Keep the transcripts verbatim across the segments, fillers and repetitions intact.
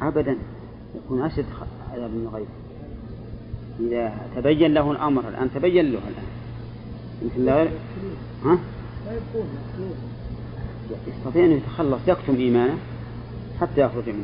أبدا، يكون أشد عذاب من الغيب إذا تبين له الأمر. الآن تبين له الآن مثل لا ها يستطيع أن يتخلص، يكتم إيمانه حتى يخرج منه.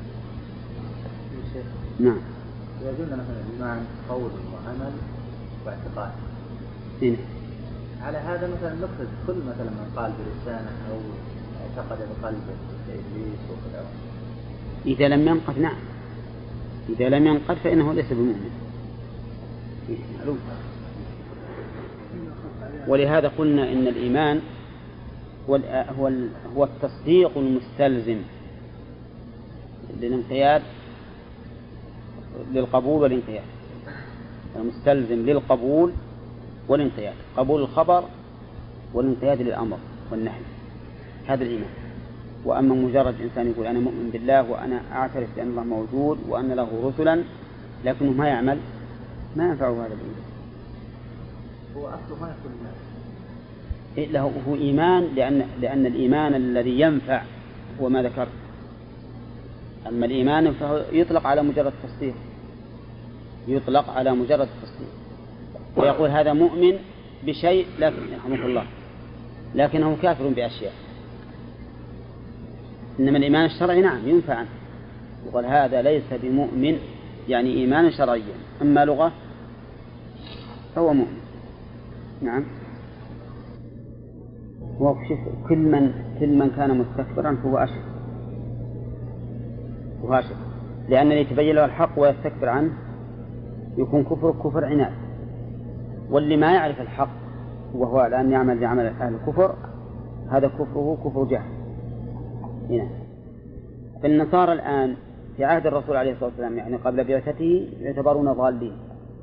نعم. يقولون مثلا الإيمان قول وعمل واعتقاد. هنا. على هذا مثلا نقصد كل مثلا من قال بلسانه أو اعتقد بقلبه إبليس وكذا. إذا لم ينقض نعم، إذا لم ينقض فإنه ليس بمؤمن. معلوم. ولهذا قلنا إن الإيمان هو هو التصديق المستلزم للانقياد للقبول والانقياد، المستلزم للقبول والانقياد، قبول الخبر والانقياد للأمر والنهي، هذا الإيمان. وأما مجرد إنسان يقول أنا مؤمن بالله وأنا أعترف بأن الله موجود وأن له رسلا لكنه ما يعمل، ما ينفعه هذا الإيمان. هو أصله ما يكون الناس له هو إيمان، لأن لأن الإيمان الذي ينفع هو ما ذكرت. أما الإيمان فهو يطلق على مجرد تصديق، يطلق على مجرد تصديق، ويقول هذا مؤمن بشيء لكن يرحمك الله لكنه كافر بأشياء. إنما الإيمان الشرعي نعم ينفع عنه، يقول هذا ليس بمؤمن يعني إيمان شرعيا، أما لغة هو مؤمن. نعم. وشوف كل من كل من كان مستكبرا فهو أشرك وهو أشرك، لأن اللي يتبين له الحق ويستكبر عنه يكون كفر كفر عناد، واللي ما يعرف الحق وهو الآن يعمل بعمل أهل الكفر هذا كفره كفر جهل. هنا فالنصارى الآن في عهد الرسول عليه الصلاة والسلام يعني قبل بعثته يعتبرون ضالين،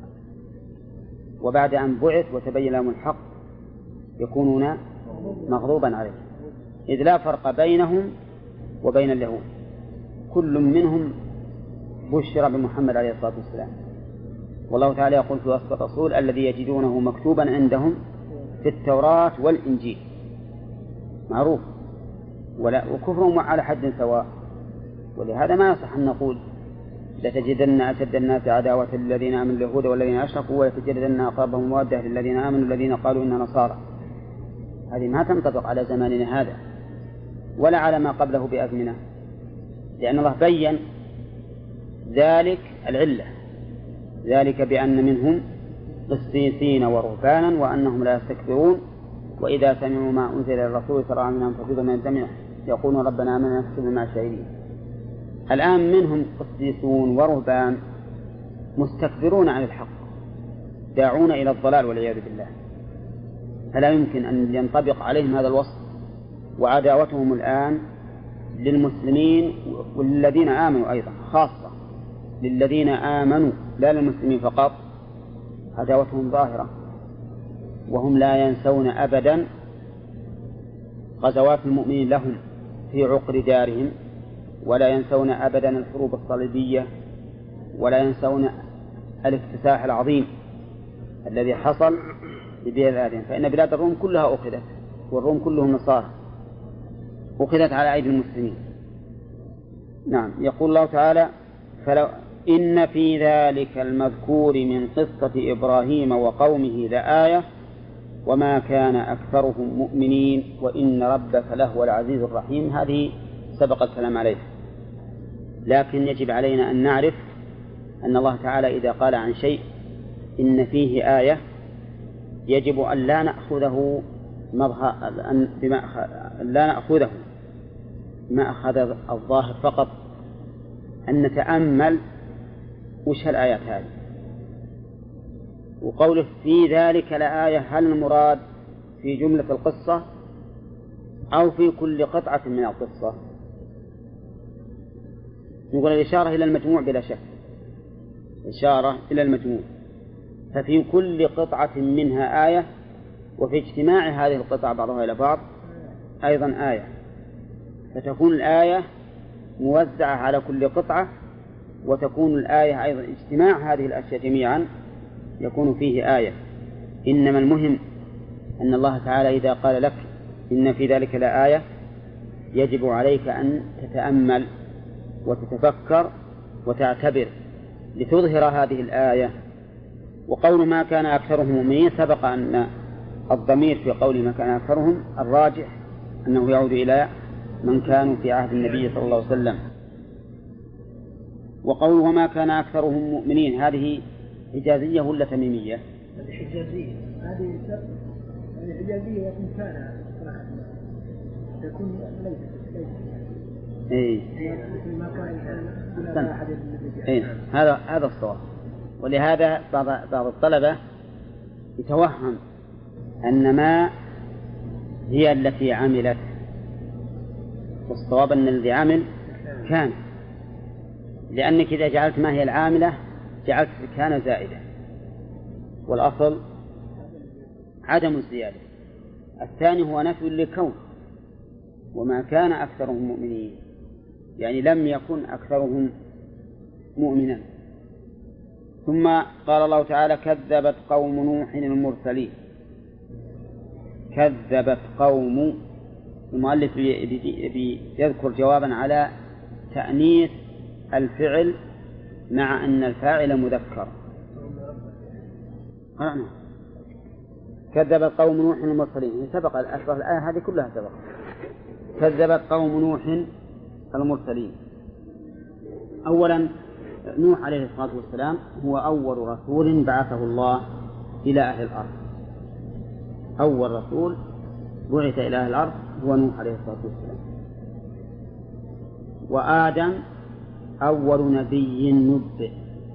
وبعد أن بعث وتبين لهم الحق يكونون مغضوبا عليه، إذ لا فرق بينهم وبين اليهود، كل منهم بشر بمحمد عليه الصلاة والسلام. والله تعالى يقول في وصف الرسول الذي يجدونه مكتوبا عندهم في التوراة والإنجيل، معروف، ولا وكفرهم على حد سواء. ولهذا ما يصح أن نقول لتجدن أشد الناس عداوة للذين آمنوا اليهود والذين أشركوا ولتجدن أقربهم مودة للذين آمنوا الذين قالوا إننا نصارى. هذه ما تنطبق على زماننا هذا ولا على ما قبله بأزمنة، لأن الله بين ذلك العلة، ذلك بأن منهم قسيسين ورهبانا وأنهم لا يستكبرون وإذا سمعوا ما أنزل إلى الرسول ترى منهم فريضة من الجميع يقولون ربنا آمنا نكتب مع الشاهدين. الآن منهم قسيسون ورهبان مستكبرون عن الحق داعون إلى الضلال والعياذ بالله، فلا يمكن أن ينطبق عليهم هذا الوصف. وعداوتهم الآن للمسلمين والذين آمنوا أيضا، خاصة للذين آمنوا لا للمسلمين فقط، عداوتهم ظاهرة، وهم لا ينسون أبدا غزوات المؤمنين لهم في عقر دارهم، ولا ينسون أبدا الحروب الصليبية، ولا ينسون الاكتساح العظيم الذي حصل لبلاد آدم. فإن بلاد الروم كلها أخذت، والروم كلهم نصارى، أخذت على أيدي المسلمين. نعم. يقول الله تعالى فلو إن في ذلك المذكور من قصة إبراهيم وقومه لآية وما كان أكثرهم مؤمنين وإن ربك لهو العزيز الرحيم. هذه سبق الكلام عليه، لكن يجب علينا أن نعرف أن الله تعالى إذا قال عن شيء إن فيه آية يجب أن لا نأخذه مظهر بما لا نأخذه ما أخذ الظاهر فقط، أن نتأمل وش الآيات هذه. وقوله في ذلك لآية هل المراد في جملة القصة أو في كل قطعة من القصة؟ نقول الإشارة إلى المجموع بلا شك، إشارة إلى المجموع، ففي كل قطعة منها آية، وفي اجتماع هذه القطع بعضها إلى بعض أيضا آية، فتكون الآية موزعة على كل قطعة، وتكون الآية أيضا اجتماع هذه الأشياء جميعا يكون فيه آية. إنما المهم أن الله تعالى إذا قال لك إن في ذلك لآية يجب عليك أن تتأمل وتتفكر وتعتبر لتظهر هذه الآية. وقول ما كان أكثرهم مؤمنين سبق أن الضمير في قول ما كان أكثرهم الراجح أنه يعود إلى من كانوا في عهد النبي صلى الله عليه وسلم. وقوله وما كان أكثرهم مؤمنين هذه حجازية ولا تميمية؟ هذه حجازية. هذه هذه حجازية لكن كان يكون ليس ليس إيه. ما كان أحد إيه. هذا هذا الصواب. ولهذا بعض بعض الطلبة يتوهم أن ما هي التي عملت، والصواب أن الذي عمل كان، لأنك إذا جعلت ما هي العاملة جعلت كان زائدة، والأصل عدم الزيادة. الثاني هو نفي للكون، وما كان أكثرهم مؤمنين يعني لم يكن أكثرهم مؤمنا. ثم قال الله تعالى كذبت قوم نوح المرسلين. كذبت قوم، المؤلف يذكر جوابا على تأنيث الفعل مع أن الفاعل مذكر. أنا. كذبت قوم نوح المرسلين سبق الأشبه الآية هذه كلها سبق. كذبت قوم نوح المرسلين. أولا نوح عليه الصلاة والسلام هو أول رسول بعثه الله إلى أهل الأرض. أول رسول بعث إلى أهل الأرض هو نوح عليه الصلاة والسلام. وآدم أول نبي نبئ،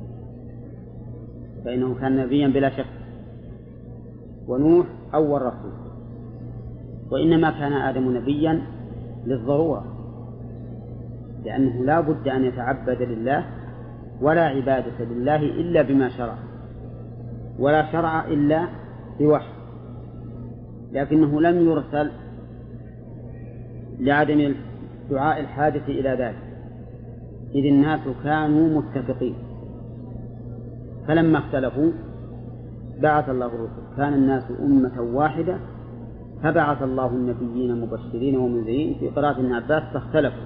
فإنه كان نبيا بلا شك. ونوح أول رسول. وإنما كان آدم نبيا للضرورة، لأنه لا بد أن يتعبد لله، ولا عبادة لله إلا بما شرع، ولا شرع إلا بوحي. لكنه لم يرسل لعدم دعاء الحاجة إلى ذلك، إذ الناس كانوا متفقين. فلما اختلفوا بعث الله الرسل. كان الناس أمة واحدة فبعث الله النبيين مبشرين ومنذرين. في قراءة ابن عباس فاختلفوا،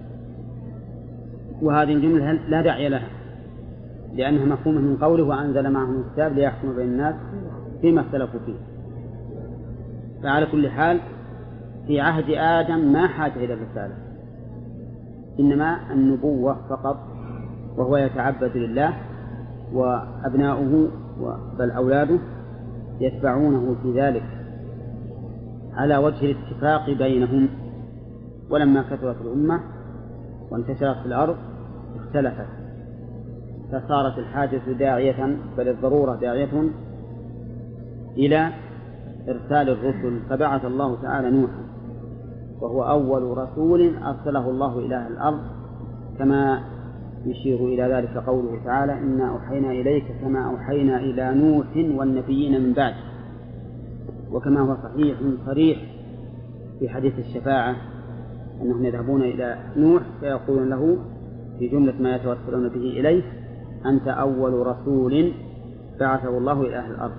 وهذه الجملة لا داعي لها لأنها مفهومة من قوله وأنزل معهم الكتاب ليحكم بين الناس فيما اختلفوا فيه. فعلى كل حال في عهد آدم ما حاجة إلى الرسالة، إنما النبوة فقط، وهو يتعبد لله، وأبناؤه بل أولاده يتبعونه في ذلك على وجه الاتفاق بينهم. ولما كثرت الأمة وانتشرت في الأرض اختلفت، فصارت الحاجة داعية، بل الضرورة داعية إلى إرسال الرسل. فبعث الله تعالى نوحا وهو أول رسول أرسله الله إلى أهل الأرض، كما يشير إلى ذلك قوله تعالى إنا أوحينا إليك كما أوحينا إلى نوح والنبيين من بعد. وكما هو صحيح صريح في حديث الشفاعة أنهم يذهبون إلى نوح فيقولون له في جملة ما يتوسلون به إليه أنت أول رسول بعثه الله إلى أهل الأرض.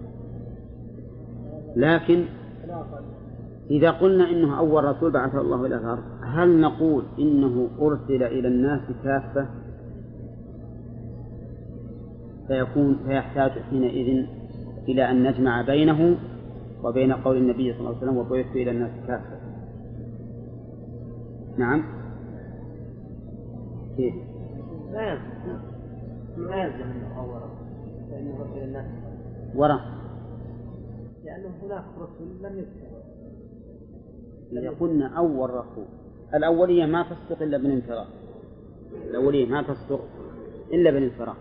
لكن إذا قلنا إنه أول رسول بعثه الله إلى أهل الأرض، هل نقول إنه أرسل إلى الناس كافة فيكون فيحتاج حينئذ إلى أن نجمع بينه وبين قول النبي صلى الله عليه وسلم وبعثت إلى الناس كافة؟ نعم. كيف؟ لا يلزم لا يلزم أنه أول فإنه رسل الناس وراء، لأنه هناك رسل لم يذكر. إذا قلنا أول رسول، الأولية ما تصدق إلا بالانفراد، الأولية ما تصدق إلا بالانفراد،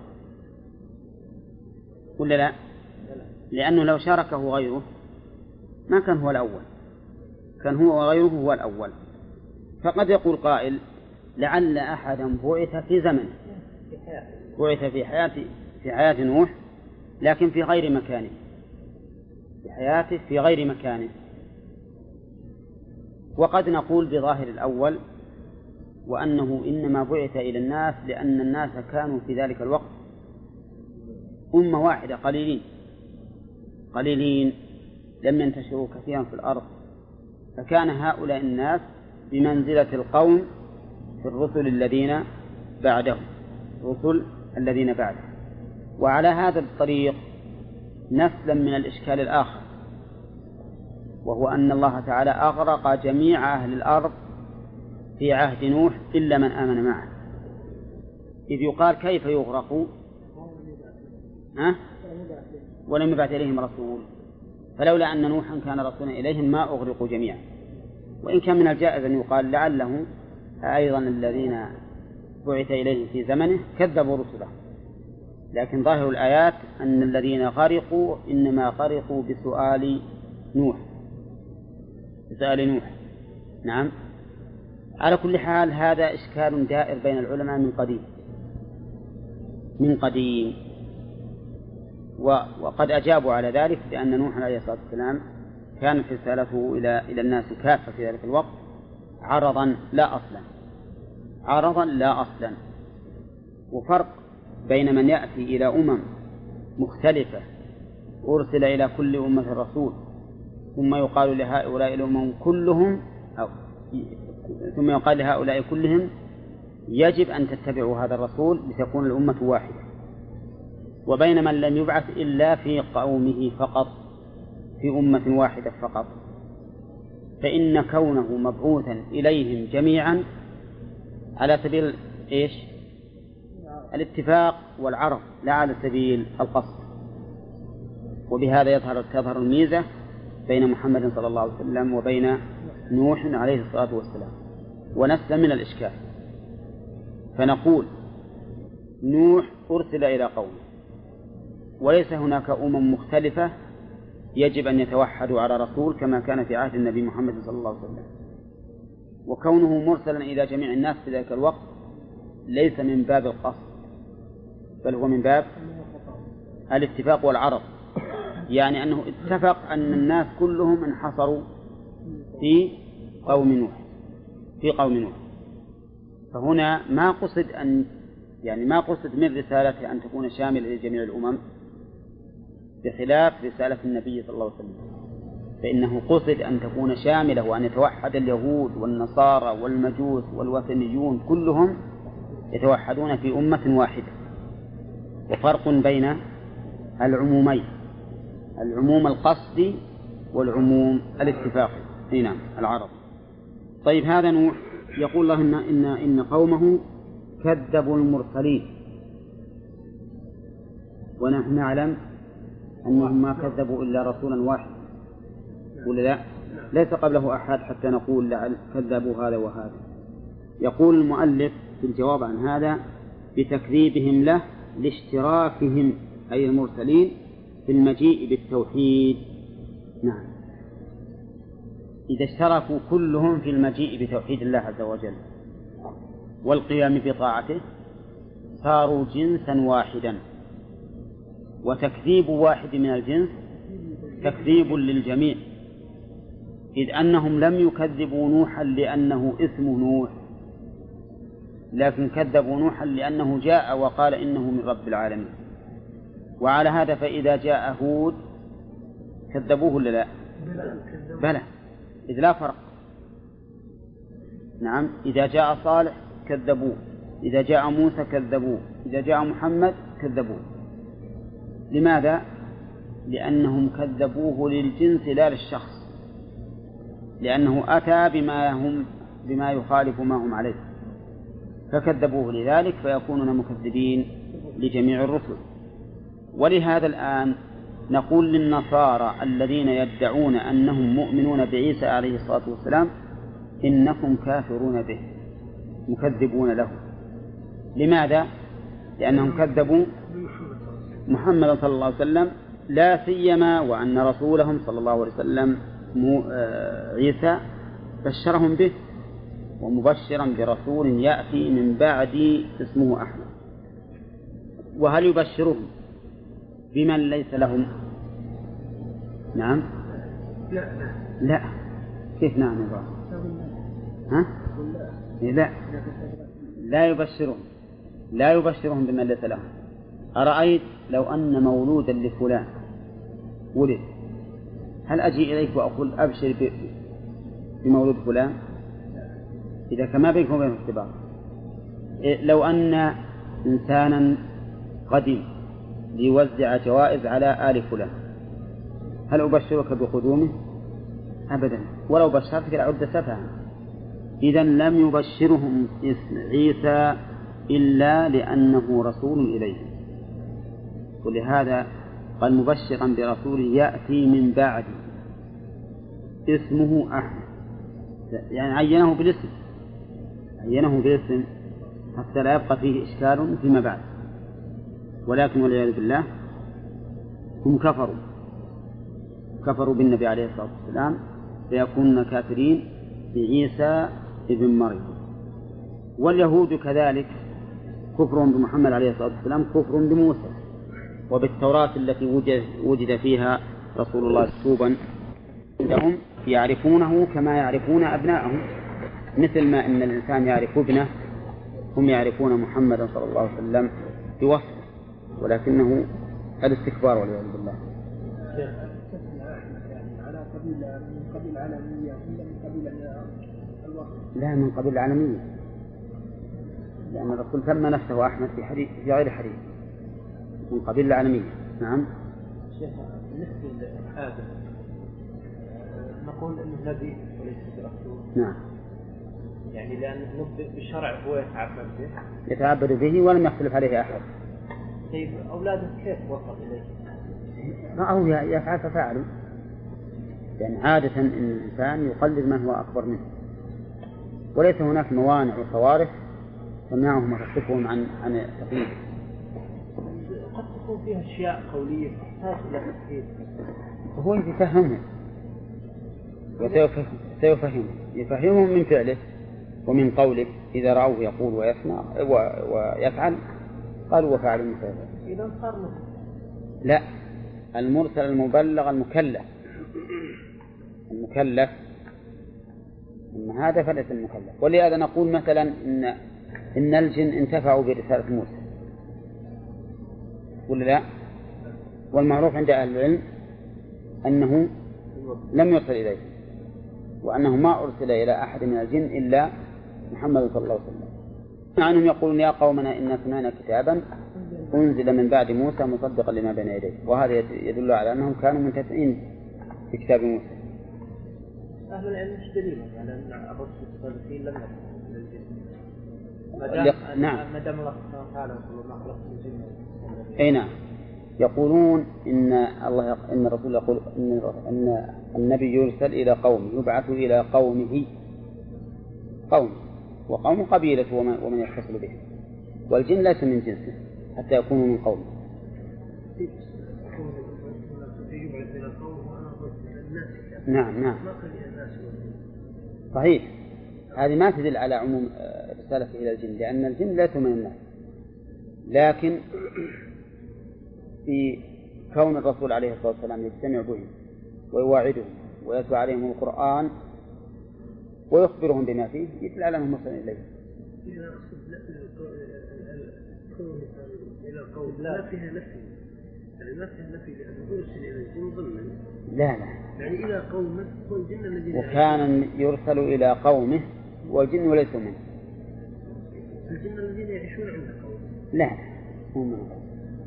ولا لا؟ لأنه لو شاركه غيره ما كان هو الأول، كان هو وغيره هو الأول. فقد يقول قائل لعل أحدا بعث في زمنه، بعث في حياة في حياة نوح لكن في غير مكانه، في حياته في غير مكانه. وقد نقول بظاهر الأول وأنه إنما بعث إلى الناس لأن الناس كانوا في ذلك الوقت أمة واحدة قليلين قليلين لم ينتشروا كثيرا في الأرض، فكان هؤلاء الناس بمنزلة القوم في الرسل الذين بعدهم، الرسل الذين بعده. وعلى هذا الطريق نسلم من الإشكال الآخر، وهو أن الله تعالى أغرق جميع أهل الأرض في عهد نوح إلا من آمن معه، إذ يقال كيف يغرق أه؟ ولم يبعث إليهم رسول، فلولا أن نوحا كان رسولا إليهم ما أغرقوا جميعا. وإن كان من الجائز أن يقال لعله أيضا الذين بعث إليهم في زمنه كذبوا رسله، لكن ظاهر الآيات أن الذين غرقوا إنما غرقوا بسؤال نوح بسؤال نوح نعم. على كل حال هذا إشكال دائر بين العلماء من قديم من قديم وقد أجابوا على ذلك بأن نوح عليه الصلاة والسلام كانت رسالته إلى إلى الناس كافة في ذلك الوقت عرضا لا أصلا عرضا لا أصلا. وفرق بين من يأتي إلى أمم مختلفة أرسل إلى كل أمة رسول ثم يقال لهؤلاء الأمم كلهم أو ثم يقال لهؤلاء كلهم يجب أن تتبعوا هذا الرسول لتكون الأمة واحدة، وبين من لم يبعث إلا في قومه فقط في أمة واحدة فقط، فإن كونه مبعوثا إليهم جميعا على سبيل إيش؟ الاتفاق والعرض لا على سبيل القصد. وبهذا يظهر تظهر الميزة بين محمد صلى الله عليه وسلم وبين نوح عليه الصلاة والسلام، ونسلم من الإشكال. فنقول نوح أرسل إلى قومه وليس هناك أمم مختلفة يجب أن يتوحدوا على رسول كما كان في عهد النبي محمد صلى الله عليه وسلم، وكونه مرسلا إلى جميع الناس في ذلك الوقت ليس من باب القصد بل هو من باب الاتفاق والعرض، يعني أنه اتفق أن الناس كلهم انحصروا في قوم نوح في قوم نوح فهنا ما قصد أن يعني ما قصد من رسالته أن تكون شاملة لجميع الأمم بخلاف رسالة النبي صلى الله عليه وسلم، فإنه قصد أن تكون شاملة وأن يتوحد اليهود والنصارى والمجوس والوثنيون كلهم يتوحدون في أمة واحدة. وفرق بين العمومين، العموم القصدي والعموم الاتفاقي. نعم العرض. طيب هذا نوح يقول الله إن, إن, إن قومه كذبوا المرسلين، ونحن نعلم أنهم ما كذبوا إلا رسولا واحد ولا لا؟ ليس قبله أحد حتى نقول لعل كذبوا هذا وهذا. يقول المؤلف في الجواب عن هذا بتكذيبهم له لاشتراكهم أي المرسلين في المجيء بالتوحيد. نعم إذا اشتركوا كلهم في المجيء بتوحيد الله عز وجل والقيام بطاعته صاروا جنسا واحدا، وتكذيب واحد من الجنس تكذيب للجميع، إذ أنهم لم يكذبوا نوحا لأنه اسمه نوح، لكن كذبوا نوحا لأنه جاء وقال إنه من رب العالمين. وعلى هذا فإذا جاء هود كذبوه ولا لا؟ بلى، إذ لا فرق. نعم إذا جاء صالح كذبوه، إذا جاء موسى كذبوه، إذا جاء محمد كذبوه. لماذا؟ لأنهم كذبوه للجنس لا للشخص، لأنه أتى بما هم بما يخالف ما هم عليه فكذبوه لذلك فيكونون مكذبين لجميع الرسل. ولهذا الآن نقول للنصارى الذين يدعون أنهم مؤمنون بعيسى عليه الصلاة والسلام إنكم كافرون به مكذبون له. لماذا؟ لأنهم كذبوا محمد صلى الله عليه وسلم، لا سيما وأن رسولهم صلى الله عليه وسلم عيسى بشرهم به ومبشرا برسول يأتي من بعد اسمه أحمد. وهل يبشرهم بمن ليس لهم؟ نعم لا لا كيف نعم يا ها؟ لا لا يبشرهم لا يبشرهم بمن ليس لهم. أرأيت لو أن مولودا لفلان ولد، هل أجي إليك وأقول أبشر بمولود فلان؟ إذا كما بينكم وبين اختبار لو أن إنسانا قدم ليوزع جوائز على آل فلان هل أبشرك بقدومه؟ أبدا، ولو بشرتك لعد سفها. إذا لم يبشرهم اسم عيسى إلا لأنه رسول إليه، ولهذا قال مبشرا برسول يأتي من بعد اسمه أحمد، يعني عينه بالاسم، عينه بالاسم حتى لا يبقى فيه إشكال فيما بعد. ولكن والعياذ بالله هم كفروا كفروا بالنبي عليه الصلاة والسلام فيكونون كافرين بعيسى ابن مريم. واليهود كذلك كفرهم بمحمد عليه الصلاة والسلام كفر بموسى وبالتوراة التي وجد, وجد فيها رسول الله مكتوبا عندهم، يعرفونه كما يعرفون أبناءهم، مثل ما إن الإنسان يعرف ابنه هم يعرفون محمدا صلى الله عليه وسلم بوصفه، ولكنه الاستكبار والعياذ بالله. لا، من قبيل العالمية، لأن الرسول سمى نفسه أحمد في حديث في غير حديث، من قبيل العالمية. نعم. شيخ بالنسبة لآدم نقول إنه نبي وليس برسول. نعم. يعني لأنه نبي بالشرع هو يتعبد به. يتعبد به ولم يختلف عليه أحد. طيب أولاده كيف وصل إليه؟ رأوا يفعل ففعلوا، لأن يعني عادة إن الإنسان يقلد من هو أكبر منه، وليس هناك موانع وصوارف تمنعهم وتصرفهم عن عن التقليد. قد تكون فيها أشياء قولية تحتاج إلى تفكير. هو يفهمهم وسيفهمهم يفهمهم من فعله ومن قوله، إذا رأوه يقول ويسمع ويفعل قالوا وفعلوا مثله. إذا صار لا، المرسل المبلغ المكلف المكلف إن هذا فليس المكلف. ولهذا نقول مثلا إن إن الجن انتفعوا برسالة موسى ولا لا؟ والمعروف عند أهل العلم أنه لم يرسل إليه، وأنه ما أرسل إلى أحد من الجن إلا محمد صلى الله عليه وسلم. مع أنهم يقولون يا قومنا إنا سمعنا كتابا أنزل من بعد موسى مصدقا لما بين يديه، وهذا يدل على أنهم كانوا منتفعين بكتاب موسى. أهل العلم مش دليل على أن الرسل الصالحين لم يكن الجن. نعم. ما دام الله سبحانه وتعالى يقول ما خلقت الجن. أي نعم. يقولون إن الله يق... إن الرسول يقول إن أن النبي يرسل إلى قوم يبعث إلى قومه، قوم وقوم قبيلة ومن, ومن يتصل به، والجن ليس من جنسه حتى يكونوا من قوم. نعم نعم صحيح. هذه ما تدل على عموم رسالته إلى الجن، لأن الجن ليسوا من الناس، لكن في كون الرسول عليه الصلاة والسلام يجتمع بهم ويواعدهم ويتلو عليهم القرآن ويخبرهم بما فيه يدل على أنهم وصلوا إليه. إذا أصل إلى قوم لا فيها نفي، يعني ما فيها نفي لأنه يرسل إلى الجن ضمن. لا لا، يعني إلى قومه والجن الذين وكان يرسل إلى قومه والجن وليسوا منه. الجن الذين يعيشون عند قوم. لا هم من قوم.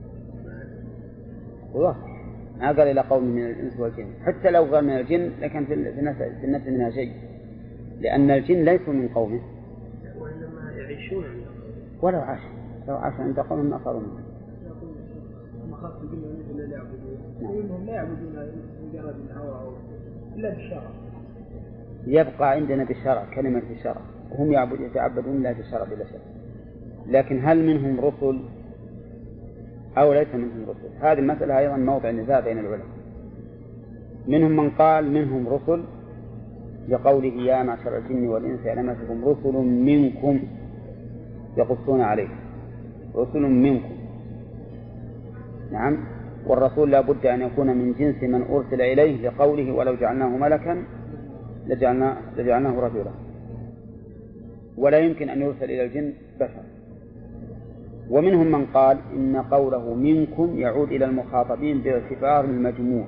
واضح ما قال إلى قوم من الإنس والجن، حتى لو قال من الجن لكن في النفس منها شيء، لأن الجن ليسوا من قومه وإنما يعيشون عند قوم. ولو عاش لو عاش عند قوم ما صاروا منه. مخاف الجن الذين لا يعبدون وإنهم لا يعبدون مجرد الهوى إلا بالشرع. يبقى عندنا بالشرع كلمة بالشرع، وهم يعبدون يتعبدون لا بالشرع بلا شك. لكن هل منهم رسل أو ليس منهم رسل؟ هذه المسألة أيضا موضع نزاع بين العلماء. منهم من قال منهم رسل لقوله يا معشر الجن والإنس ألم يأتكم رسل منكم يقصون عليكم، رسل منكم. نعم. والرسول لا بد أن يكون من جنس من أرسل إليه لقوله ولو جعلناه ملكا لجعلناه, لجعلناه رجلا، ولا يمكن أن يرسل إلى الجن بشر. ومنهم من قال إن قوله منكم يعود إلى المخاطبين باعتبار المجموع،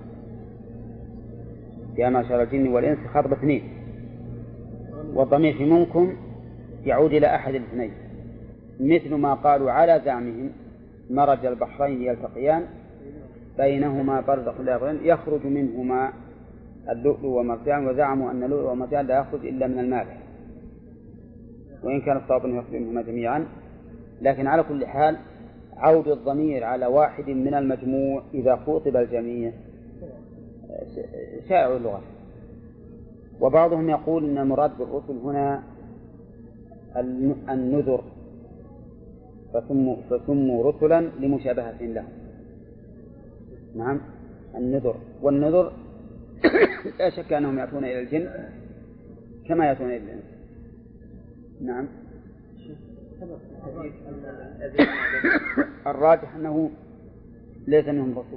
يا معشر الجن والإنس خاطب اثنين، والضمير في منكم يعود إلى أحد الاثنين مثل ما قالوا على زعمهم مرج البحرين يلتقيان بينهما برزخ لا يبغيان يخرج منهما اللؤلؤ والمرجان، وزعموا أن اللؤلؤ والمرجان لا يخرج إلا من المالح، وإن كان الصواب أنه يخرج منهما جميعا. لكن على كل حال عود الضمير على واحد من المجموع إذا خاطب الجميع شائع اللغة. وبعضهم يقول أن المراد بالرسل هنا النذر، فسموا, فسموا رسلا لمشابهة لهم. نعم النذر، والنذر لا شك أنهم يأتون إلى الجن كما يأتون إلى الإنس. نعم الراجح أنه ليس منهم رسول،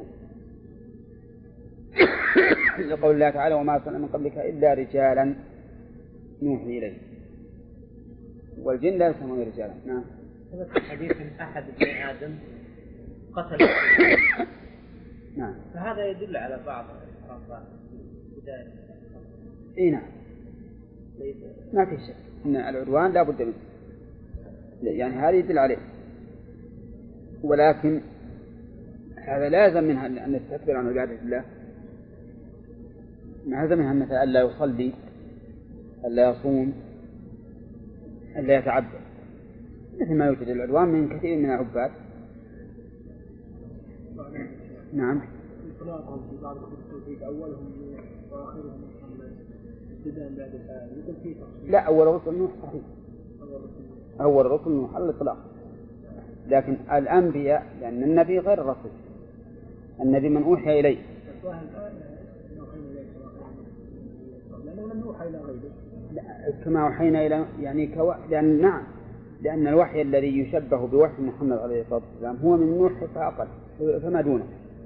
لقول الله تعالى وما أرسلنا من قبلك إلا رجالا نوحي إليه، والجن لا يسمون رجالا. نعم حديث أحد ابن آدم قتل نعم فهذا يدل على بعض الخرافات بداية. إيه نعم ما في شك أن العدوان لا بد منه، يعني هذا يدل عليه، ولكن هذا لازم منها أن نستكبر عن عبادة الله. هذا منها مثلا ألا يصلي، ألا يصوم، ألا يتعبد، مثل ما يوجد العدوان من كثير من العباد. نعم لا أول رسل نوح صحيح، أول رسل نوح على الإطلاق، لكن الأنبياء لأن النبي غير الرسول، النبي من أوحي إليه. كما أوحينا إلى يعني كو... لأن نعم لأن الوحي الذي يشبه بوحي محمد عليه الصلاة والسلام هو من نوح فأقل فما دونه.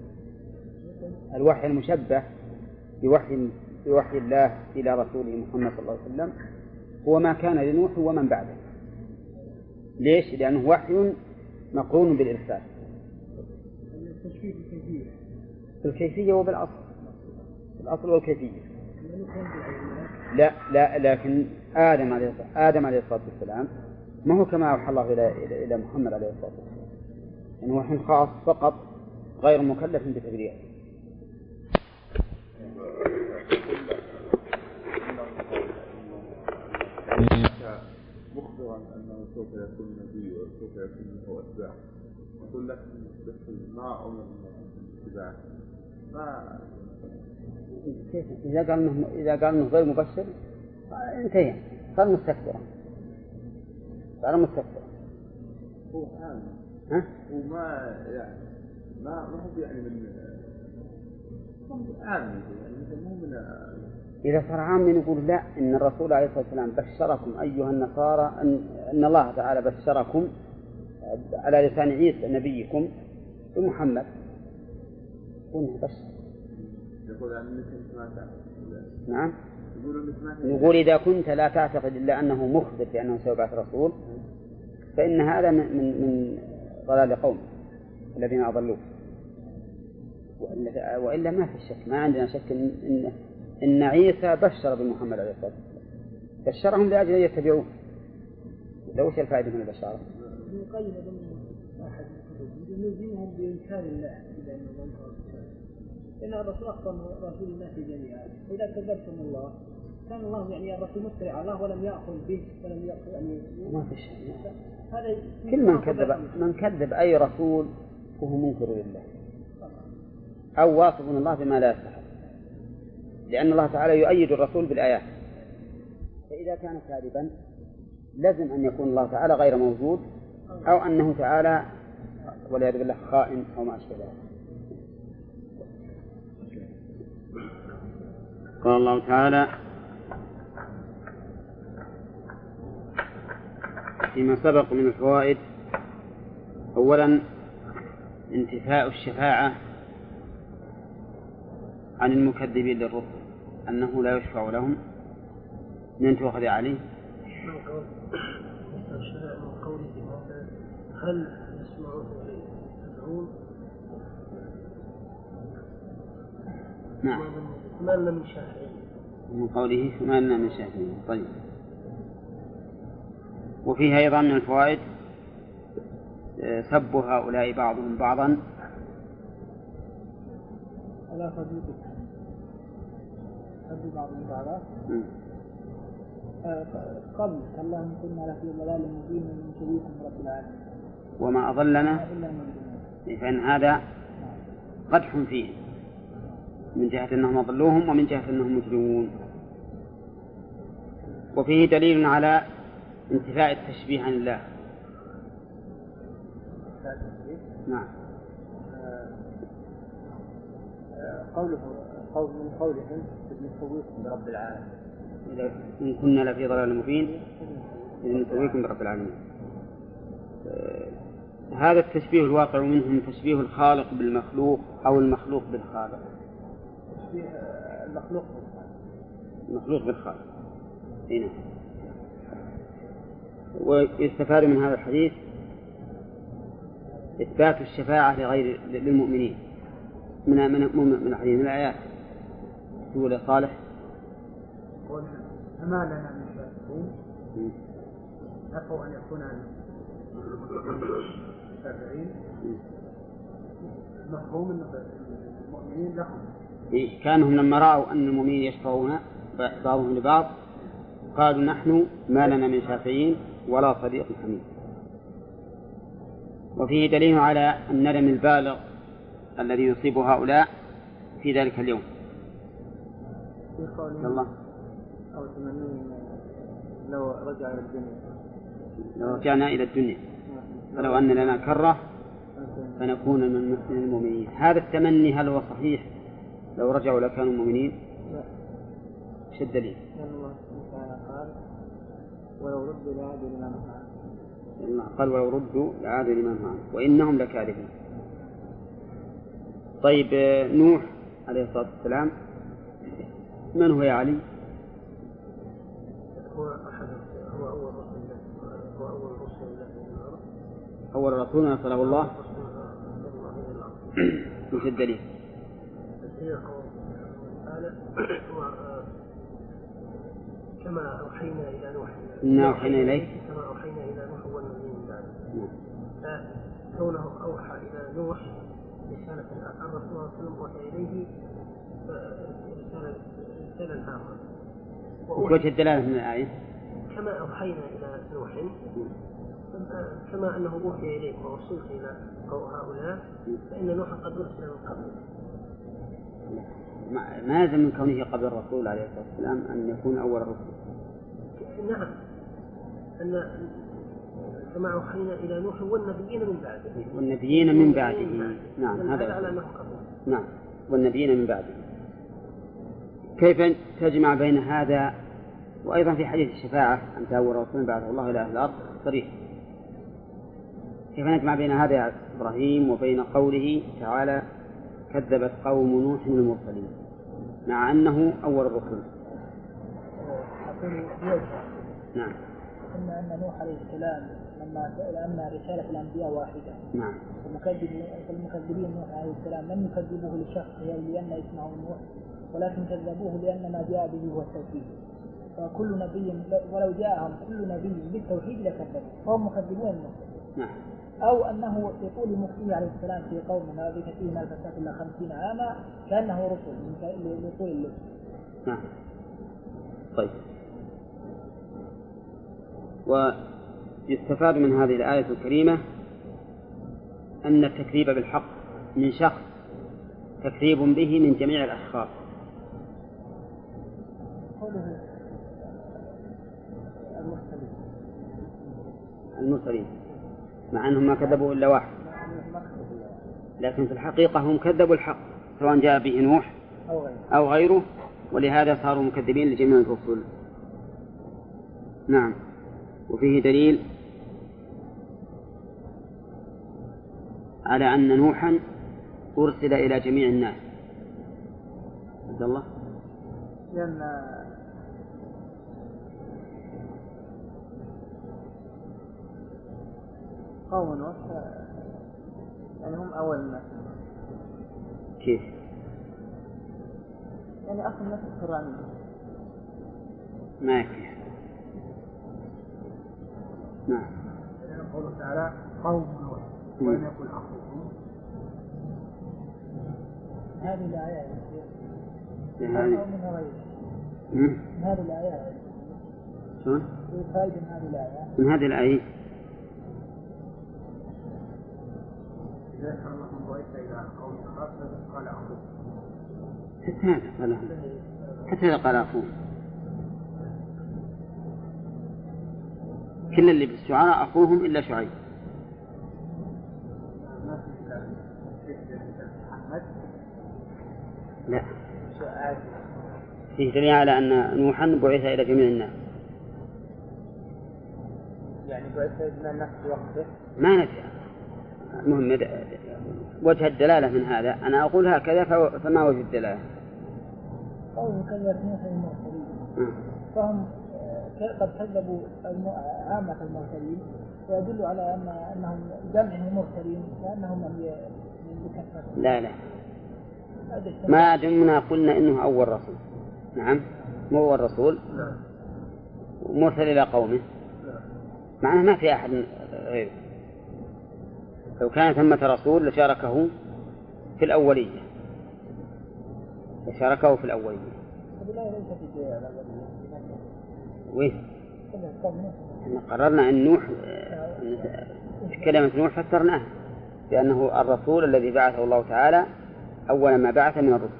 الوحي المشبه بوحي بوحي الله إلى رسوله محمد صلى الله عليه وسلم هو ما كان لنوح ومن بعده. ليش؟ لأنه وحي مقرون بالإرسال بالكيفية وبالأصل، الأصل والكيفية. لا لا لكن آدم عليه آدم عليه الصلاة والسلام ما هو كما أوحى الله إلى إلى محمد عليه الصلاة والسلام، يعني وحي خاص فقط غير مكلف بتبليغه. مخبرا أنه سوف يكون نبي وسوف يكون له أتباع، يقول لك ما أمر الاتباع ما كيف إذا قال إنه إذا قال إنه غير مبشر انتهى صار مستكبرا، صار مستكبرا. هو آمن ها وما يعني ما ما هو يعني من آمن يعني مو من. إذا صار عام نقول لا إن الرسول عليه الصلاة والسلام بشركم أيها النصارى أن إن الله تعالى بشركم على لسان عيسى نبيكم بمحمد ونبشر. يقول أنك ما تعتقد. نعم نقول إذا كنت لا تعتقد إلا أنه مخبر بأنه سيبعث رسول فإن هذا من من ضلال قوم الذين أضلوه، وإلا, وإلا ما في شك، ما عندنا شك إن, إن, إن عيسى بشر بمحمد عليه الصلاة والسلام، بشرهم لأجل أن يتبعوه. لو وش الفائدة من البشارة؟ يقيد أحد ينزلهم بإمكان الله إذا أنه إن الرسول أخبر رسول الناس جميعا، وإذا كذبتم الله كان الله يعني الرسول مسترع على الله ولم يأخذ به ولم يأخذ يعني ما في شيء. هذا كل من كذب من كذب أي رسول فهو منكر لله أو واصف من الله بما لا يستحق، لأن الله تعالى يؤيد الرسول بالآيات، فإذا كان كاذبا لازم أن يكون الله تعالى غير موجود أو أنه تعالى والعياذ بالله خائن أو ما أشبه ذلك. قال الله تعالى فيما سبق من الفوائد: أولا انتفاء الشفاعة عن المكذبين للرسل، أنه لا يشفع لهم. من تؤخذ عليه هل يسمعون ويدعون؟ نعم ما لنا من شافعين من قوله ما لنا من شافعين. طيب. وفيها أيضا من الفوائد سب هؤلاء بعضهم بعضا على صديقك سب بعضهم بعضا قبل اللهم كنا لفي ضلال مبين من شريكم رب العالمين وما أضلنا فإن هذا قدح فيه من جهة أنهم أضلوهم ومن جهة أنهم مجرمون. وفيه دليل على انتفاء التشبيه عن الله. نعم. قوله قول من قولهم نسويكم برب العالمين إن كنا لفي ضلال مبين إذ نسويكم برب العالمين. هذا التشبيه الواقع منهم تشبيه الخالق بالمخلوق أو المخلوق بالخالق. تشبيه المخلوق المخلوق بالخالق. هنا ويستفاد من هذا الحديث إثبات الشفاعة لغير للمؤمنين من من من الحديث من الآيات. سورة صالح قل فما لنا من شافعين نفوا أن يكون الشافعين مفهوم أن المؤمنين لهم. إيه كانهم لما رأوا أن المؤمنين يشفعون بعضهم لبعض قالوا نحن ما لنا من شافعين ولا صديق حميد. وفيه دليل على الندم البالغ الذي يصيب هؤلاء في ذلك اليوم. الله أو تمنين لو رجع إلى الدنيا لو رجعنا إلى الدنيا فلو أن لنا كرة فنكون من المؤمنين. هذا التمني هل هو صحيح لو رجعوا لكانوا مؤمنين؟ لا. شو الدليل؟ لأن الله سبحانه قال ولو ردوا لعادوا لما نهوا قال ولو ردوا لعادوا لما نهوا وإنهم لكاذبون. طيب نوح عليه الصلاة والسلام من هو يا علي؟ هو أحد هو أول رسول هو أول رسول الله أول رسول أرسله الله. مش الدليل؟ كما أوحينا إلى نوح إنا أوحينا إليك كما أوحينا إلى نوح والنبيين من بعده. فكونه أوحى إلى نوح رسالة الرسول صلى الله عليه وسلم أوحى إليه رسالة رسالة آخر. وجه الدلالة من الآية كما أوحينا إلى نوح كما أنه أوحي إليك وأرسلت إلى هؤلاء فإن نوح قد أرسل من قبل. ما يلزم من كونه قبل الرسول عليه الصلاة والسلام أن يكون أول الرسل. نعم أن كما أوحينا إلى نوح والنبيين من بعده والنبيين من بعده. نعم هذا على أنه قبل. نعم والنبيين من بعده. كيف تجمع بين هذا وأيضا في حديث الشفاعة أنت أول رسول بعثه الله إلى أهل الأرض صريح؟ كيف نجمع بين هذا يا إبراهيم وبين قوله تعالى كذبت قوم نوح المرسلين مع أنه أول الرسل؟ نعم. إن أن نوح عليه السلام لما لأن رسالة الأنبياء واحدة. نعم. المكذبين نوح عليه السلام لم يكذبوه لشخصه لأن يسمعوا نوح ولكن كذبوه لأن ما جاء به هو التوحيد. فكل نبي ولو جاءهم كل نبي بالتوحيد لكذبوا فهم مكذبون نوح. نعم. أو أنه يقول مخيه عليه السلام في قوم هذه فيهم الفساد إلا خمسين عاما كأنه رسل من طول الليل. نعم. طيب. ويستفاد من هذه الآية الكريمة أن التكذيب بالحق من شخص تكذيب به من جميع الأشخاص. المرسلين مع أنهم ما كذبوا إلا واحد لكن في الحقيقة هم كذبوا الحق سواء جاء به نوح أو غيره ولهذا صاروا مكذبين لجميع الرسل. نعم. وفيه دليل على أن نوحا أرسل إلى جميع الناس. عبد الله. لأن قوم نوح يعني هم أول الناس. كيف؟ يعني أصل الناس القرآن ما يكفي. نعم. قوله تعالى قوم نوح ولم يقل أخوكم. هذه الآيات من هذه الآيات شلون؟ فائدة من هذه الآيات من هذه الآيات إذا كان الله بعث إلى قوم خاصة قال أخوه. حتى هذا قال حتى هذا قال أخوه. كل اللي بالشعراء أخوهم إلا شعيب. لا فيه دليل على أن نوحا بعث إلى جميع الناس. يعني بعث إلى الناس في وقته ما ندري. المهم وجه الدلالة من هذا أنا أقول هكذا فما وجه الدلالة؟ قوله كذب نوح المرسلين فهم قد كذبوا عامة المرسلين ويدل على أن أنهم جمع المرسلين لأنهم من بكثرة. لا لا ما دمنا قلنا إنه أول رسول. نعم مو أول رسول مرسل إلى قومه معناه ما في أحد غيره. لو كان ثمة رسول لشاركه في الأولية لشاركه في الأولية. وين قررنا أن نوح كلمة نوح فسرناها بأنه الرسول الذي بعثه الله تعالى أول ما بعث من الرسل.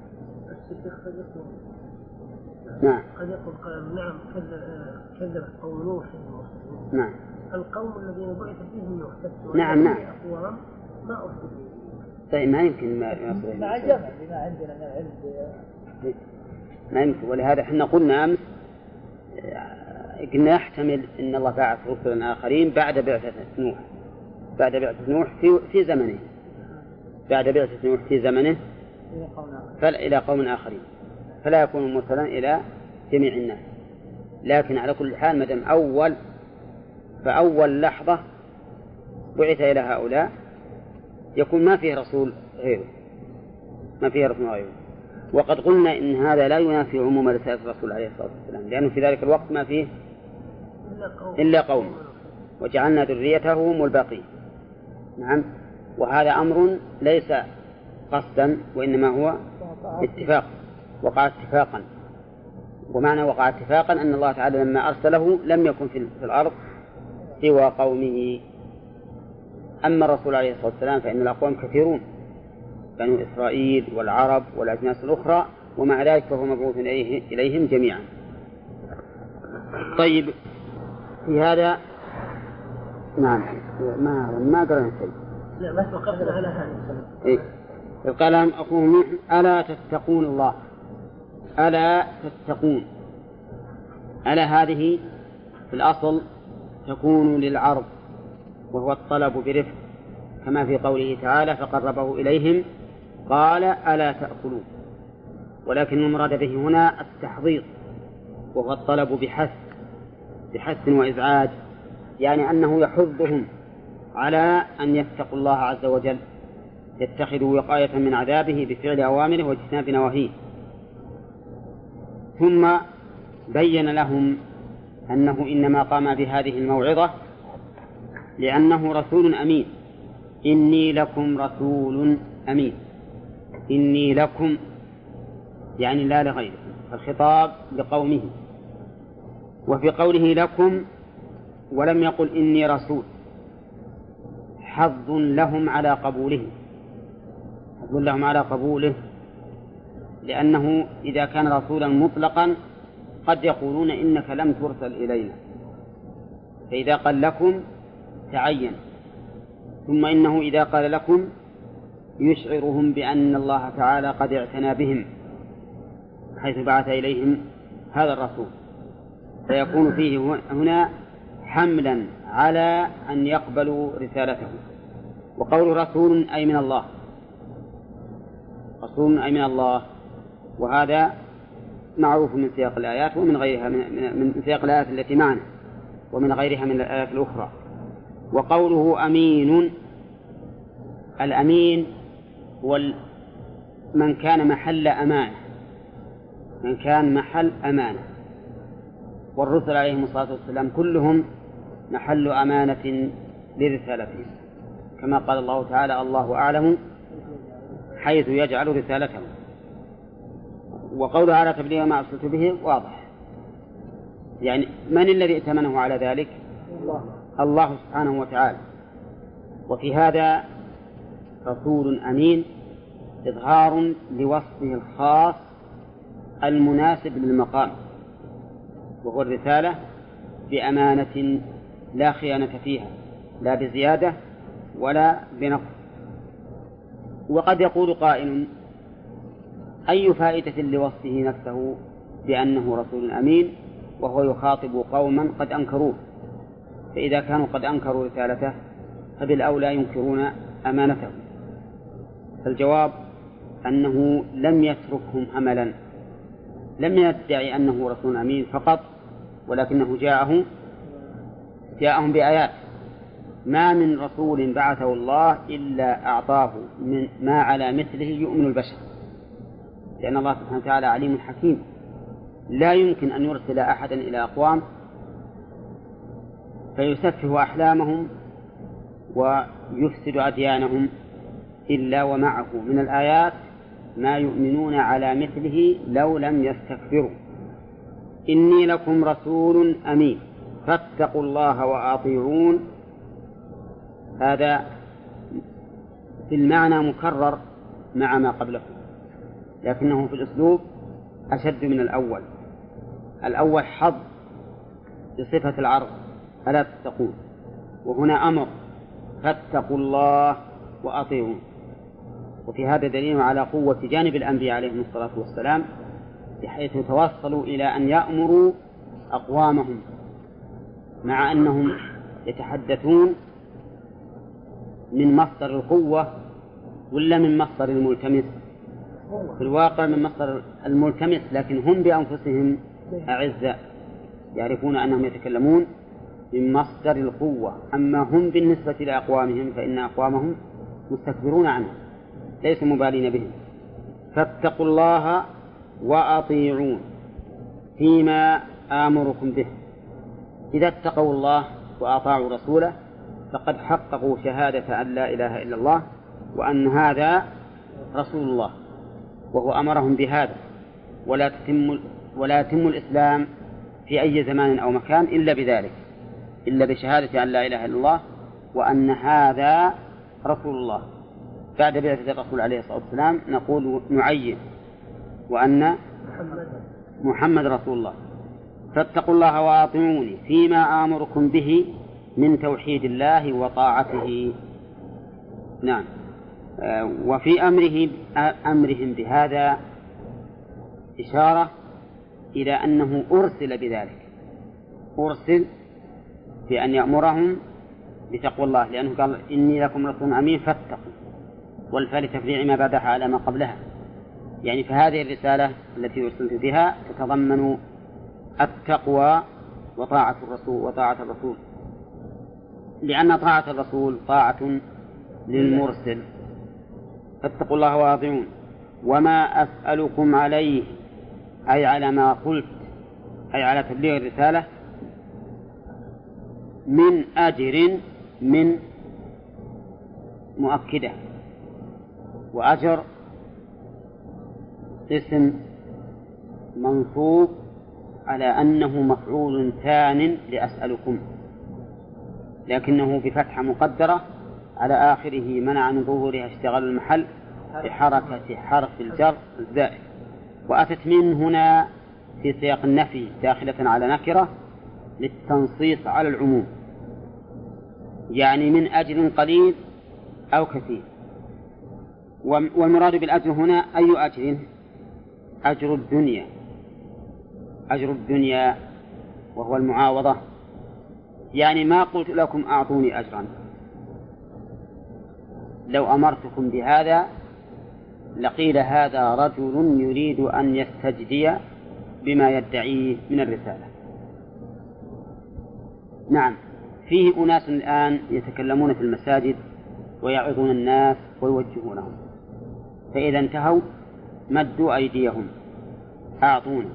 نعم قد يقول قال نعم كذب قوم نوح. نعم القوم الذين بعث فيهم نوح. نعم نعم أقوام ما أصدقوا. طيب ما يمكن ما يصير مع جمع بما عندنا من العلم ما يمكن. ولهذا احنا قلنا أمس قلنا يحتمل أن الله بعث رسلا آخرين بعد بعثة نوح بعد بعثة نوح في في زمنه بعد بعثة نوح في زمنه إلى قوم آخرين فلا يكون مرسلا إلى جميع الناس. لكن على كل حال مدام أول فأول لحظة بعث إلى هؤلاء يكون ما فيه رسول غيره ما فيه رسول غيره. وقد قلنا إن هذا لا ينافي عموم رسالة الرسول عليه الصلاة والسلام لأنه في ذلك الوقت ما فيه إلا قوم وجعلنا ذريته هم الباقين. نعم وهذا أمر ليس قصدا وإنما هو اتفاق وقع اتفاقا. ومعنى وقع اتفاقا أن الله تعالى لما أرسله لم يكن في الأرض سوى قومه. أما الرسول عليه الصلاة والسلام فإن الأقوام كثيرون بنو إسرائيل والعرب والأجناس الأخرى ومع ذلك فهو مبعوث إليهم جميعا. طيب في هذا نعم ما ما قرأنا شيء. لا بس وقفنا على هذا. إيه قال لهم أخوهم نوح ألا تتقون الله ألا تتقون. ألا هذه في الأصل تكون للعرض وهو الطلب برفق كما في قوله تعالى فقربه إليهم قال ألا تأكلون. ولكن المراد به هنا التحضيض وهو الطلب بحث بحث وإزعاج يعني أنه يحضهم على أن يتقوا الله عز وجل يتخذوا وقاية من عذابه بفعل أوامره واجتناب نواهيه. ثم بين لهم أنه إنما قام بهذه الموعظة لأنه رسول أمين. إني لكم رسول أمين. إني لكم يعني لا لغيركم الخطاب لقومه. وفي قوله لكم ولم يقل إني رسول حظ لهم على قبوله حظ لهم على قبوله لأنه إذا كان رسولا مطلقا قد يقولون إنك لم ترسل إلينا فإذا قال لكم تعين. ثم إنه إذا قال لكم يشعرهم بأن الله تعالى قد اعتنى بهم حيث بعث إليهم هذا الرسول فيكون فيه هنا حملا على أن يقبلوا رسالته. وقول رسول أي من الله رسول أي من الله وهذا معروف من سياق الآيات ومن غيرها من, من سياق الآيات التي معنا ومن غيرها من الآيات الأخرى. وقوله أمين الأمين هو من كان محل أمانة من كان محل أمانة والرسل عليهم الصلاة والسلام كلهم محل أمانة لرسالتهم كما قال الله تعالى الله أعلم حيث يجعل رسالته. وقوله على تبليغ ما أرسلت به واضح، يعني من الذي ائتمنه على ذلك؟ الله, الله سبحانه وتعالى. وفي هذا رسول أمين إظهار لوصفه الخاص المناسب للمقام، وهو الرسالة بأمانة لا خيانة فيها، لا بزيادة ولا بنقص. وقد يقول قائل: أي فائدة لوصفه نفسه بأنه رسول أمين وهو يخاطب قوما قد أنكروه؟ فإذا كانوا قد أنكروا رسالته فبالأولى ينكرون أمانته. فالجواب أنه لم يتركهم هملا، لم يدعي أنه رسول أمين فقط، ولكنه جاءه جاءهم بآيات. ما من رسول بعثه الله إلا أعطاه من ما على مثله يؤمن البشر، لأن الله سبحانه وتعالى عليم حكيم، لا يمكن أن يرسل أحدا إلى أقوام فيسفه أحلامهم ويفسد أديانهم إلا ومعه من الآيات ما يؤمنون على مثله لو لم يستكبروا. إني لكم رسول أمين فاتقوا الله وأطيعون. هذا في المعنى مكرر مع ما قبله، لكنه في الأسلوب أشد من الأول. الأول حظ بصفة العرض ألا تتقون، وهنا أمر فاتقوا الله وأطيعون. وفي هذا دليل على قوة جانب الأنبياء عليهم الصلاة والسلام، بحيث توصلوا إلى أن يأمروا أقوامهم مع أنهم يتحدثون من مصدر القوة ولا من مصدر الملتمس؟ في الواقع من مصدر الملتمس، لكن هم بأنفسهم أعزاء يعرفون أنهم يتكلمون من مصدر القوة. أما هم بالنسبة لأقوامهم فإن أقوامهم مستكبرون عنهم ليسوا مبالين بهم. فاتقوا الله وأطيعون فيما آمركم به. إذا اتقوا الله وأطاعوا رسوله فقد حققوا شهادة أن لا إله إلا الله وأن هذا رسول الله، وهو أمرهم بهذا. ولا تتم ولا يتم الإسلام في أي زمان أو مكان إلا بذلك، إلا بشهادة أن لا إله إلا الله وأن هذا رسول الله. بعد بعثة الرسول عليه الصلاة والسلام نقول نعين وأن محمد رسول الله. فاتقوا الله وأطيعوني فيما آمركم به من توحيد الله وطاعته. نعم. وفي أمره أمرهم بهذا إشارة إلى أنه أرسل بذلك، أرسل بأن يأمرهم بتقوى الله، لأنه قال إني لكم رسول أمين فاتقوا، والفاء لتفريع ما بعدها على ما قبلها. يعني فهذه الرسالة التي أرسلت بها تتضمن التقوى وطاعة الرسول وطاعة الرسول، لأن طاعة الرسول طاعة للمرسل. فاتقوا الله وأطيعون. وما أسألكم عليه أي على ما قلت، أي على تبليغ الرسالة، من أجر من مؤكدة، وأجر اسم منصوب على أنه مفعول ثان لأسألكم، لكنه بفتحة مقدرة على آخره منع من ظهورها اشتغال المحل بحركة حرف الجر الزائد. وأتت من هنا في سياق النفي داخلة على نكرة للتنصيص على العموم، يعني من أجر قليل أو كثير. والمراد بالأجر هنا أي أجر؟ أجر الدنيا، أجر الدنيا وهو المعاوضة. يعني ما قلت لكم أعطوني أجرا، لو أمرتكم بهذا لقيل هذا رجل يريد أن يستجدي بما يدعيه من الرسالة. نعم، فيه أناس الآن يتكلمون في المساجد ويعظون الناس ويوجهونهم، فإذا انتهوا مدوا أيديهم أعطونا.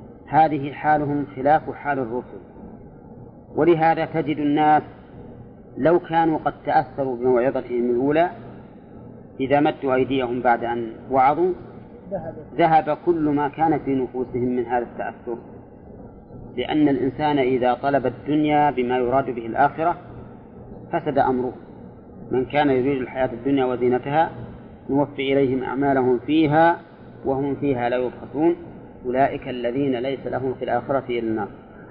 هذه حالهم خلاف حال الرسل، ولهذا تجد الناس لو كانوا قد تأثروا بموعظتهم الأولى إذا مدوا أيديهم بعد أن وعظوا ذهب كل ما كان في نفوسهم من هذا التأثر، لأن الإنسان إذا طلب الدنيا بما يراد به الآخرة فسد أمره. من كان يريد الحياة الدنيا وزينتها نوفي إليهم أعمالهم فيها وهم فيها لا يبخسون أولئك الذين ليس لهم في الآخرة إلا النار.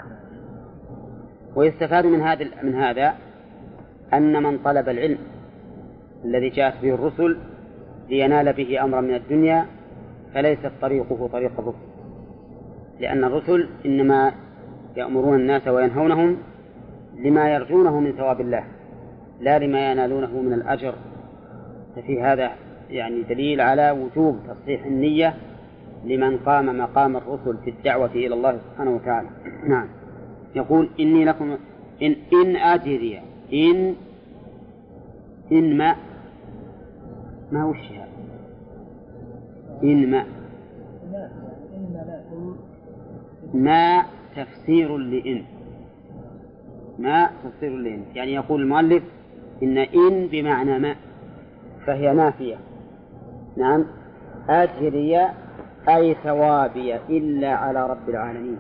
ويستفاد من هذا من هذا أن من طلب العلم الذي جاءت به الرسل لينال به أمرا من الدنيا فليست طريقه طريق الرسل، لأن الرسل إنما يأمرون الناس وينهونهم لما يرجونه من ثواب الله لا لما ينالونه من الأجر. ففي هذا يعني دليل على وجوب تصحيح النية لمن قام مقام الرسل في الدعوة إلى الله سبحانه وتعالى. نعم. يقول إني لكم إن, إن أجري إن إن ما ما هو الشهادة إن ما ما تفسير لإن ما تفسير لإن يعني يقول المؤلف إن إن بمعنى ما فهي نافية. نعم. أجري أي ثوابي إلا على رب العالمين.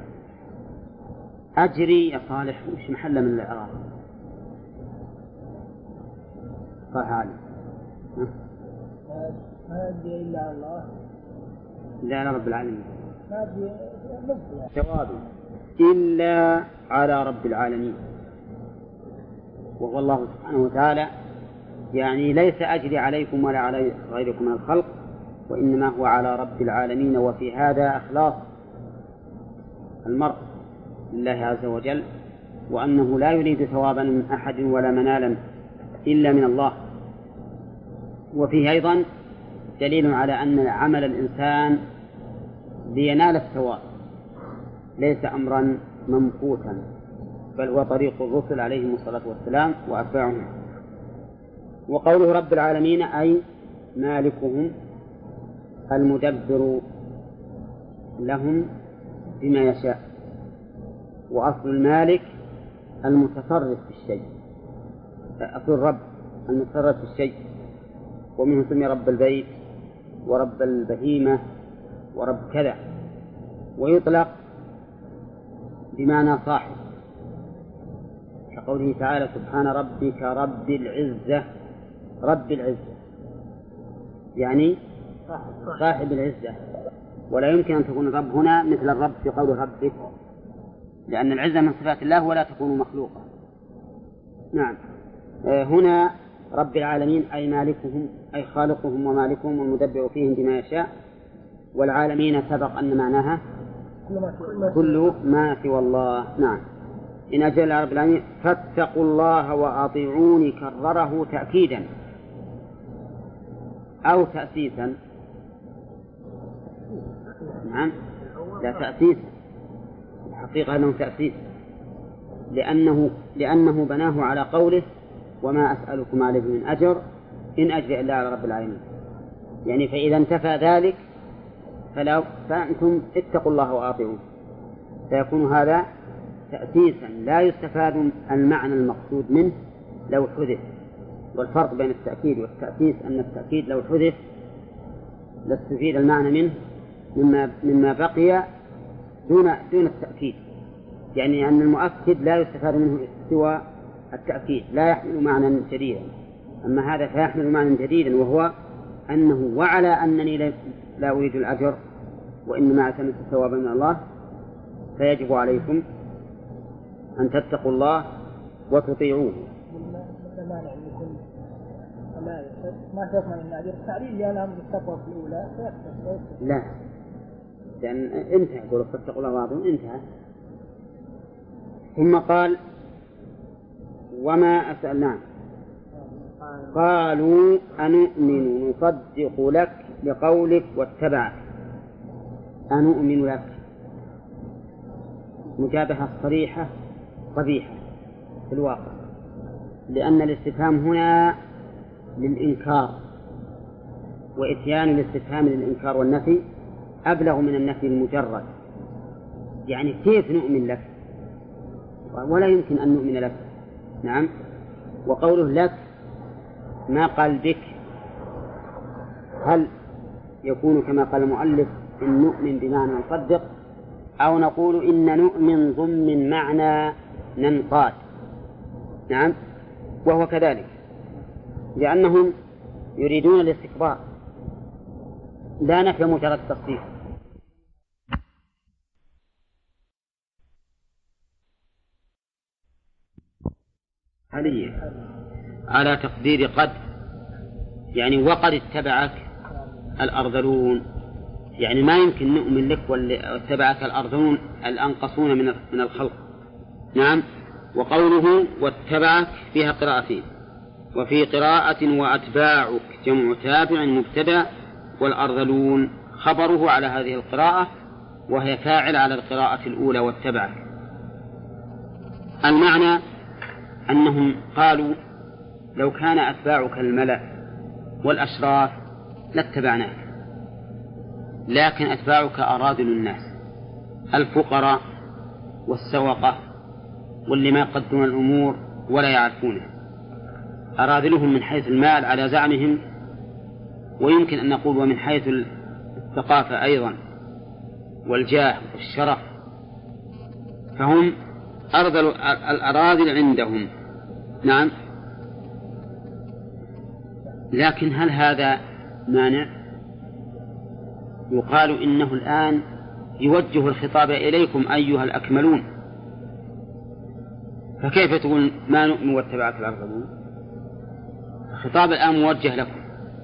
أجري يا صالح وش محل من الإعراب؟ صح علي ما أدري إلا على الله لا على رب العالمين. ما أدري ثوابي إلا على رب العالمين، وهو الله سبحانه وتعالى. يعني ليس أجري عليكم ولا على غيركم من الخلق، وإنما هو على رب العالمين. وفي هذا إخلاص المرء لله عز وجل، وأنه لا يريد ثوابا من أحد ولا منالا إلا من الله. وفيه أيضا دليل على أن عمل الإنسان لينال الثواب ليس أمرا ممقوتا، بل هو طريق الرسل عليهم الصلاة والسلام وأتباعهم. وقوله رب العالمين أي مالكهم المدبر لهم بما يشاء. وأصل المالك المتصرف في الشيء، أصل الرب المتصرف في الشيء، ومنه سمي رب البيت ورب البهيمة ورب كذا. ويطلق بمعنى صاحب كقوله تعالى سبحان ربك رب العزة. رب العزة يعني صاحب العزة، ولا يمكن أن تكون الرب هنا مثل الرب في قول ربك، لأن العزة من صفات الله ولا تكون مخلوقة. نعم. هنا رب العالمين أي مالكهم أي خالقهم ومالكهم والمدبر فيهم بما يشاء. والعالمين سبق أن معناها كل ما سوى الله. نعم. إن أجل رب العالمين فاتقوا الله وأطيعوني كرره تأكيدا أو تأسيسا. نعم لا تأسيس، الحقيقة أنه تأسيس، لأنه, لأنه بناه على قوله وما أسألكم عليه من أجر إن أجري إلا على رب العالمين. يعني فإذا انتفى ذلك فلا فأنتم اتقوا الله وأطيعوه، فيكون هذا تأسيسا لا يستفاد المعنى المقصود منه لو حذف. والفرق بين التأكيد والتأسيس أن التأكيد لو حذف لاستفيد المعنى منه مما, مما بقي دون, دون التأكيد. يعني أن المؤكد لا يستفاد منه سوى التأكيد، لا يحمل معنى جديدا. أما هذا فيحمل معنى جديدا، وهو أنه وعلى أنني لا أريد الأجر وإنما أعتمد الثواب من الله، فيجب عليكم أن تتقوا الله وتطيعوه. ما تضمن أن أجر التعليل لأن أمر التقوى في الأولى لا، لأن انتهى قولوا فاتقوا الله وأطيعوه انتهى. ثم قال وما أسألنا قالوا أنؤمن نصدق لك بقولك واتبعك. أنؤمن لك مجابهة صريحة قبيحة في الواقع، لأن الاستفهام هنا للإنكار، وإتيان الاستفهام للإنكار والنفي أبلغ من النفي المجرد. يعني كيف نؤمن لك ولا يمكن أن نؤمن لك. نعم. وقوله لك ما قال بك، هل يكون كما قال المؤلف إن نؤمن بمعنى نصدق، أو نقول إن نؤمن ضمن معنى ننقاد؟ نعم، وهو كذلك، لأنهم يريدون الاستكبار لا نفي مجرد التصديق. هذه على تقدير قد، يعني وقد اتبعك الأرذلون، يعني ما يمكن نؤمن لك واتبعك الأرذلون الأنقصون من من الخلق. نعم. وقوله واتبعك فيها قراءتين، وفي قراءة وأتباعك جمع تابع مبتدأ، والأرذلون خبره على هذه القراءة، وهي فاعل على القراءة الأولى واتبعك. المعنى أنهم قالوا لو كان أتباعك الملأ والأشراف لاتبعناك، لكن أتباعك أراذل الناس، الفقراء والسوقة واللي ما يقدرون الأمور ولا يعرفونه، أراذلهم من حيث المال على زعمهم، ويمكن أن نقول ومن حيث الثقافة أيضا والجاه والشرف، فهم أرذل الأراذل عندهم. نعم. لكن هل هذا مانع؟ يقال إنه الآن يوجه الخطاب إليكم أيها الأكملون، فكيف تقول ما نؤمن واتبعك الأرذلون؟ الخطاب الآن موجه لكم،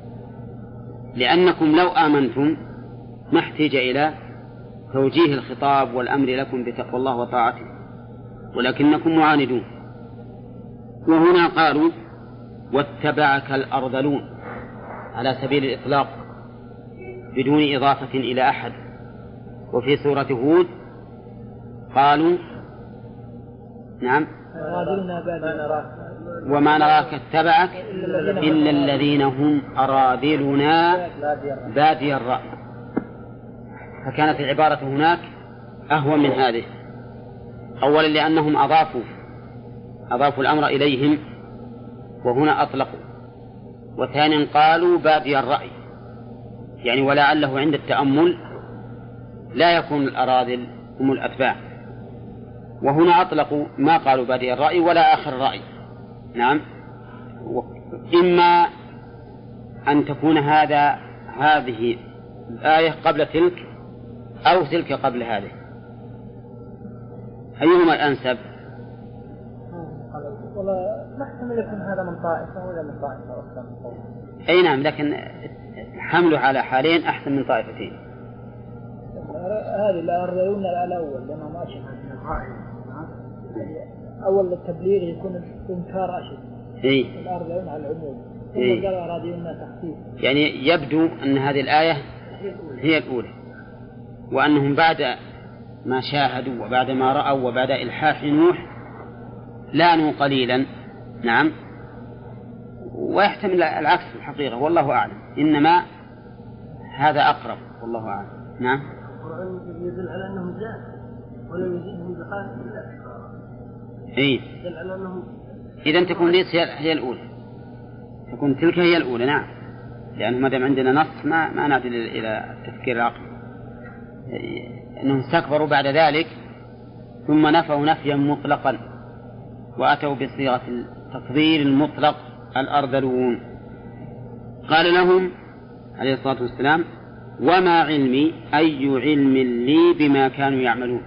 لأنكم لو آمنتم ما احتاج إلى توجيه الخطاب والأمر لكم بتقوى الله وطاعته، ولكنكم معاندون. وهنا قالوا واتبعك الأرذلون على سبيل الإطلاق بدون إضافة إلى أحد. وفي سورة هود قالوا نعم وما نراك اتبعك إلا الذين هم أراذلنا بادي الرأي، فكانت العبارة هناك أهون من هذه. أولا لأنهم أضافوا أضافوا الأمر إليهم وهنا أطلقوا، وثانيا قالوا بادي الرأي، يعني ولعله عند التأمل لا يكون الأراذل هم الأتباع، وهنا أطلقوا ما قالوا بادي الرأي ولا آخر الرأي. نعم. إما أن تكون هذا هذه الآية قبل تلك أو تلك قبل هذه، أيهما الأنسب؟ والله نحتمل يكون هذا من طائفة ولا من طائفة أخرى من قوم. أي نعم، لكن حمله على حالين أحسن من طائفتين. هذه الأرذلون الأول لأنه ما أشبه من الرأي. أول التبليغ يكون إنكار أشد. إيه. الأرذلون على العموم. ثم إيه. قالوا أراذلنا تخفيف. يعني يبدو أن هذه الآية هي الأولى، وأنهم بعد ما شاهدوا وبعد ما رأوا وبعد إلحاح نوح لانوا قليلا. نعم. ويحتمل العكس في الحقيقة والله أعلم، إنما هذا أقرب والله أعلم. نعم. القرآن يدل على أنهم زاد ولا يزيدهم بقاء الله. إيه. يدل على أنهم إذن تكون ليس هي الأولى، تكون تلك هي الأولى. نعم، لأنه ما دام عندنا نص ما ما نعدل إلى التفكير العقلي. أنهم استكبروا بعد ذلك ثم نفوا نفيا مطلقا وأتوا بصيغة التفضيل المطلق الأرذلون. قال لهم عليه الصلاة والسلام وما علمي أي علم لي بما كانوا يعملون.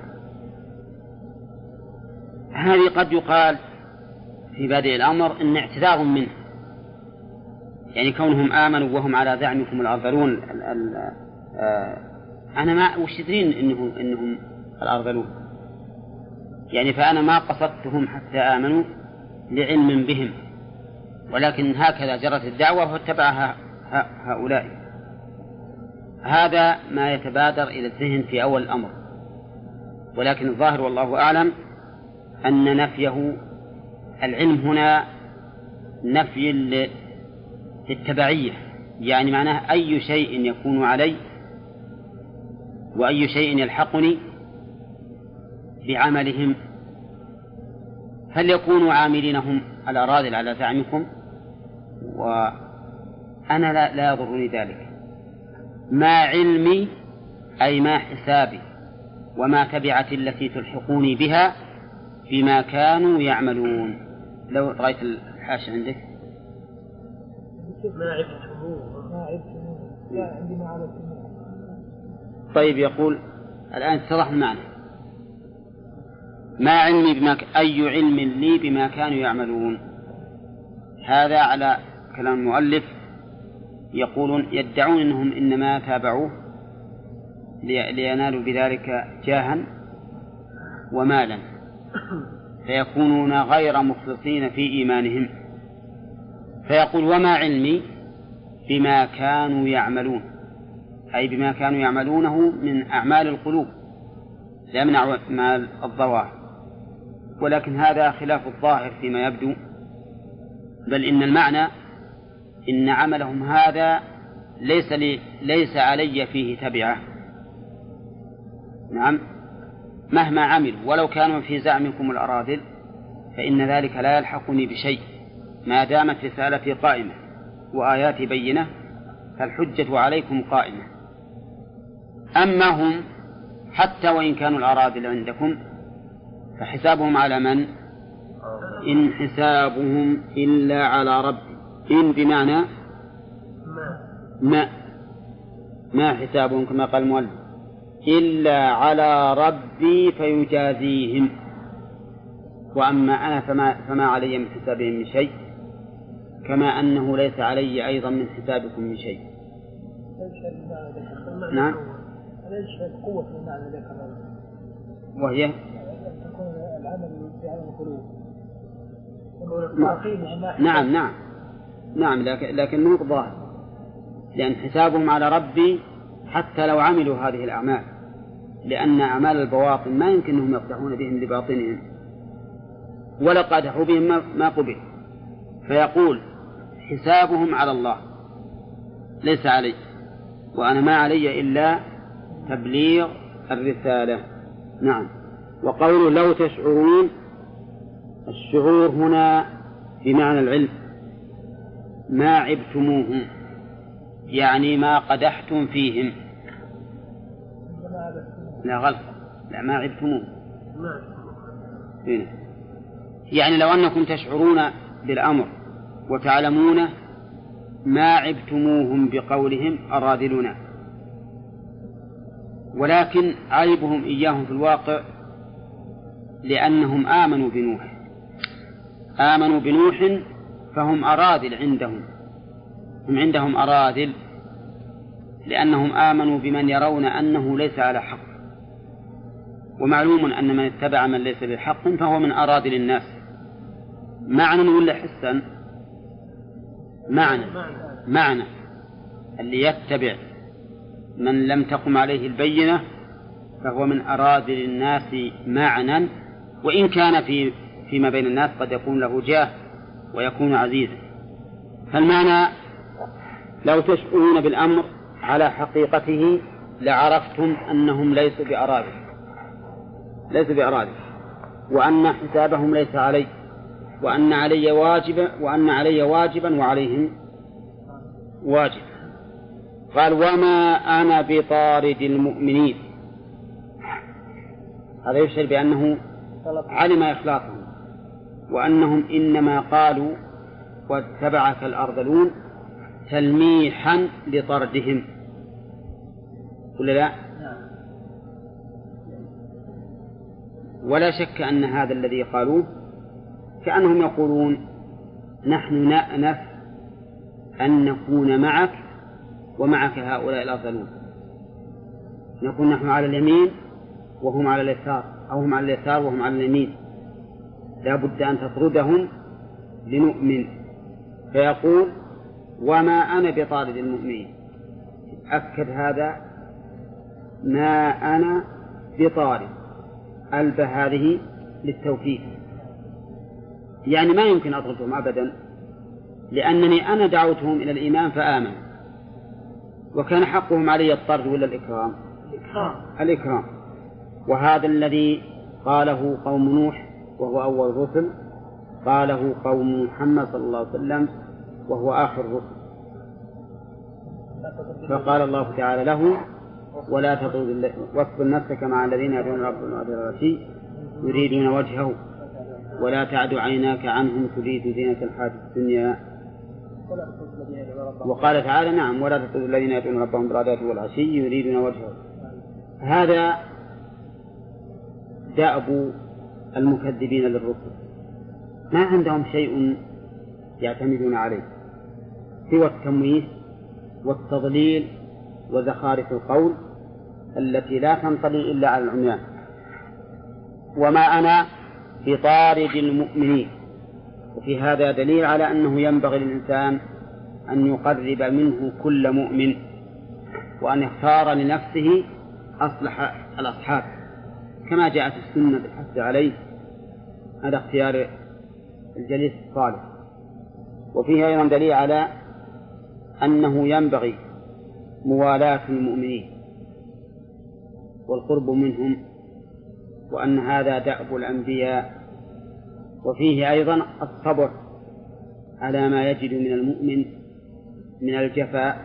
هذه قد يقال في بادئ الأمر إن اعتذار منه، يعني كونهم آمنوا وهم على زعمكم الأرذلون ال ال آه أنا ما وش يدرين إنهم إنهم الأرذلون، يعني فأنا ما قصدتهم حتى آمنوا لعلم بهم، ولكن هكذا جرت الدعوة واتبعها هؤلاء. هذا ما يتبادر إلى الذهن في أول الأمر، ولكن الظاهر والله أعلم أن نفيه العلم هنا نفي للتبعية، يعني معناه أي شيء يكون علي وأي شيء يلحقني بعملهم فليكونوا عاملين هم الأراذل على زعمكم، وأنا لا, لا يضرني ذلك. ما علمي أي ما حسابي وما تبعتي التي تلحقوني بها بما كانوا يعملون. لو رأيت الحاشة عندك ما عبتموه ما عبتموه لا عندي ما عبتموه. طيب يقول الآن اتضح المعنى. ما علمي بما ك... أي علم لي بما كانوا يعملون. هذا على كلام المؤلف، يقولون يدعون أنهم إنما تابعوه لي... لينالوا بذلك جاها ومالا، فيكونون غير مخلصين في إيمانهم. فيقول وما علمي بما كانوا يعملون، أي بما كانوا يعملونه من أعمال القلوب لا من أعمال الظواهر، ولكن هذا خلاف الظاهر فيما يبدو، بل إن المعنى إن عملهم هذا ليس, لي ليس علي فيه تبعة. نعم، مهما عملوا ولو كانوا في زعمكم الأراذل فإن ذلك لا يلحقني بشيء ما دامت رسالتي قائمة وآياتي بينة، فالحجة عليكم قائمة. أما هم حتى وإن كانوا الأراذل عندكم فحسابهم على من؟ إن حسابهم إلا على ربي. إن بمعنى ما ما حسابهم كما قال المؤلف إلا على ربي فيجازيهم. وأما أنا فما, فما علي من حسابهم من شيء، كما أنه ليس علي أيضا من حسابكم من شيء. نعم، هذا قوة المعنى ذكر وهي تكون العمل في علم القلوب. نعم نعم نعم لكن لكن مو ظاهر، لأن حسابهم على ربي حتى لو عملوا هذه الأعمال، لأن أعمال البواطن ما يمكن أنهم يقدحون بهم لباطنهم، ولا قادحوا بهم ما قبل. فيقول حسابهم على الله ليس علي، وأنا ما علي إلا تبليغ الرسالة. نعم. وقوله لو تشعرون، الشعور هنا بمعنى العلم. ما عبتموهم يعني ما قدحتم فيهم. لا غلط، لا ما عبتموهم هنا. يعني لو أنكم تشعرون بالأمر وتعلمونه ما عبتموهم بقولهم أراذلنا، ولكن عيبهم إياهم في الواقع لأنهم آمنوا بنوح آمنوا بنوح فهم أراذل عندهم، هم عندهم أراذل لأنهم آمنوا بمن يرون أنه ليس على حق، ومعلوم أن من اتبع من ليس بالحق فهو من أراذل الناس. معنى ولا حسا؟ معنى معنى اللي يتبع من لم تقم عليه البينة فهو من أراذل الناس معنى، وإن كان في فيما بين الناس قد يكون له جاه ويكون عزيزا. فالمعنى لو تشعرون بالأمر على حقيقته لعرفتم أنهم ليسوا بأراذل ليسوا بأراذل وأن حسابهم ليس علي، وأن علي واجبا وأن علي واجبا وعليهم واجب. قال وما أنا بطارد المؤمنين، هذا يشعر بأنه علم إخلاصهم، وأنهم إنما قالوا واتبعك الأرذلون تلميحا لطردهم، ولا لا؟ ولا شك أن هذا الذي قالوه كأنهم يقولون نحن نأنف أن نكون معك ومعك هؤلاء الأرذلون، نكون نحن على اليمين وهم على اليسار، أو هم على اليسار وهم على اليمين، لا بد أن تطردهم لنؤمن. فيقول وما أنا بطارد المؤمنين، أكد هذا ما أنا بطارد، ألب هذه للتوكيد، يعني ما يمكن أطردهم أبدا، لأنني أنا دعوتهم إلى الإيمان فآمنوا، وكان حقهم علي الطرد ولا الإكرام؟ الإكرام. الإكرام. وهذا الذي قاله قوم نوح وهو أول الرسل قاله قوم محمد صلى الله عليه وسلم وهو آخر الرسل. فقال الله تعالى له: ولا تطرد واصبر نفسك مع الذين يدعون ربهم بالغداة يريدون وجهه ولا تعد عيناك عنهم تريد زينة الحياة الدنيا. وقال تعالى: نعم، ولا تطرد الذين يدعون ربهم بالغداة والعشي يريدون وجهه. هذا دأب المكذبين للرسل، ما عندهم شيء يعتمدون عليه سوى التمويه والتضليل وزخارف القول التي لا تنطلي إلا على العميان. وما أنا بطارد المؤمنين. وفي هذا دليل على أنه ينبغي للإنسان أن يقرب منه كل مؤمن، وأن يختار لنفسه أصلح الأصحاب كما جاءت السنة بالحث عليه، هذا اختيار الجليس الصالح. وفيه أيضا دليل على أنه ينبغي موالاة المؤمنين والقرب منهم، وأن هذا دأب الأنبياء. وفيه أيضا الصبر على ما يجد من المؤمن من الجفاء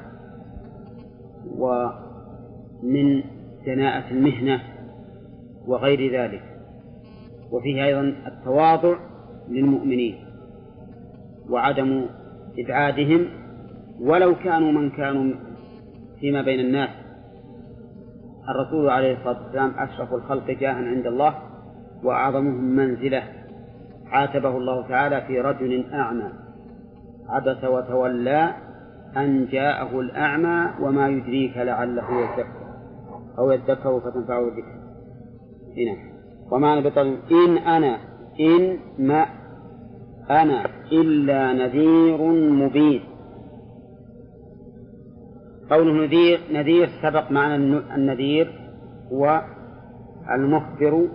ومن دناءة المهنة وغير ذلك. وفيه أيضا التواضع للمؤمنين وعدم إبعادهم ولو كانوا من كانوا فيما بين الناس. الرسول عليه الصلاة والسلام أشرف الخلق جاها عند الله وأعظمهم منزلة، عاتبه الله تعالى في رجل أعمى عبس وتولى أن جاءه الأعمى وما يدريك لعله يذكر أو يذكر فتنفعه الذكر. هنا وما أنا بطل إن أنا إن ما أنا إلا نذير مبين. قوله نذير نذير سبق معنى النذير هو المخبر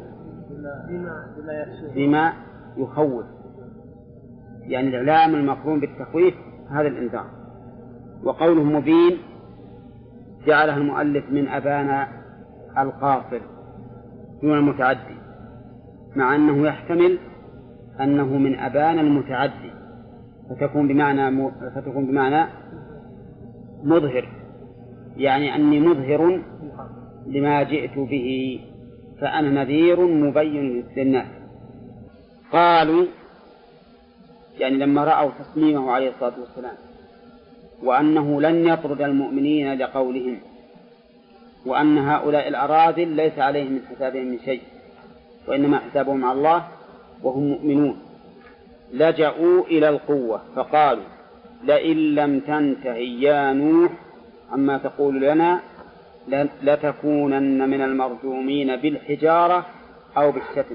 بما يخوف، يعني الإعلام المقرون بالتخويف، هذا الإنذار. وقوله مبين جعلها المؤلف من أبان القاصر دون المتعدي، مع أنه يحتمل أنه من أبان المتعدي فتكون بمعنى م... فتكون بمعنى مظهر، يعني أني مظهر لما جئت به فأنا نذير مبين للناس. قالوا يعني لما رأوا تصميمه عليه الصلاة والسلام وأنه لن يطرد المؤمنين لقولهم، وأن هؤلاء الأراذل ليس عليهم من حسابهم من شيء وإنما حسابهم على الله وهم مؤمنون، لجأوا إلى القوة فقالوا: لئن لم تنتهي يا نوح عما تقول لنا لتكونن من المرجومين بالحجارة أو بالشتم.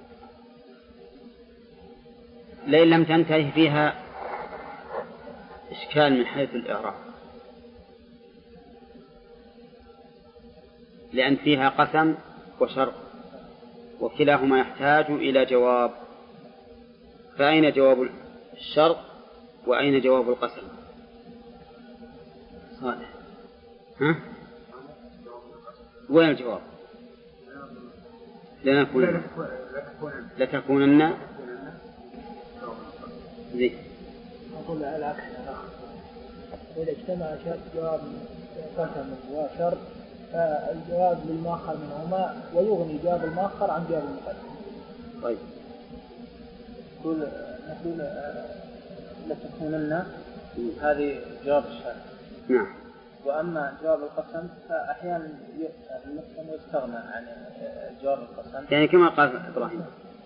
لئن لم تنتهي فيها إشكال من حيث الإعراب، لأن فيها قسم وشرط وكلاهما يحتاج إلى جواب، فأين جواب الشرط وأين جواب القسم؟ صالح، ها؟ وين الجواب؟ لنكونن لتكونن زي أقول العكس، إذا اجتمع شرط جواب قسم وشرط فالجواب للمؤخر منهما ويغني جواب المؤخر عن جواب المقدم. طيب نقول نقول لتكونن هذه جواب الشرط. نعم. وأما جواب القسم فأحيانا المقسم يستغنى عن جواب القسم، يعني كما قال إبراهيم.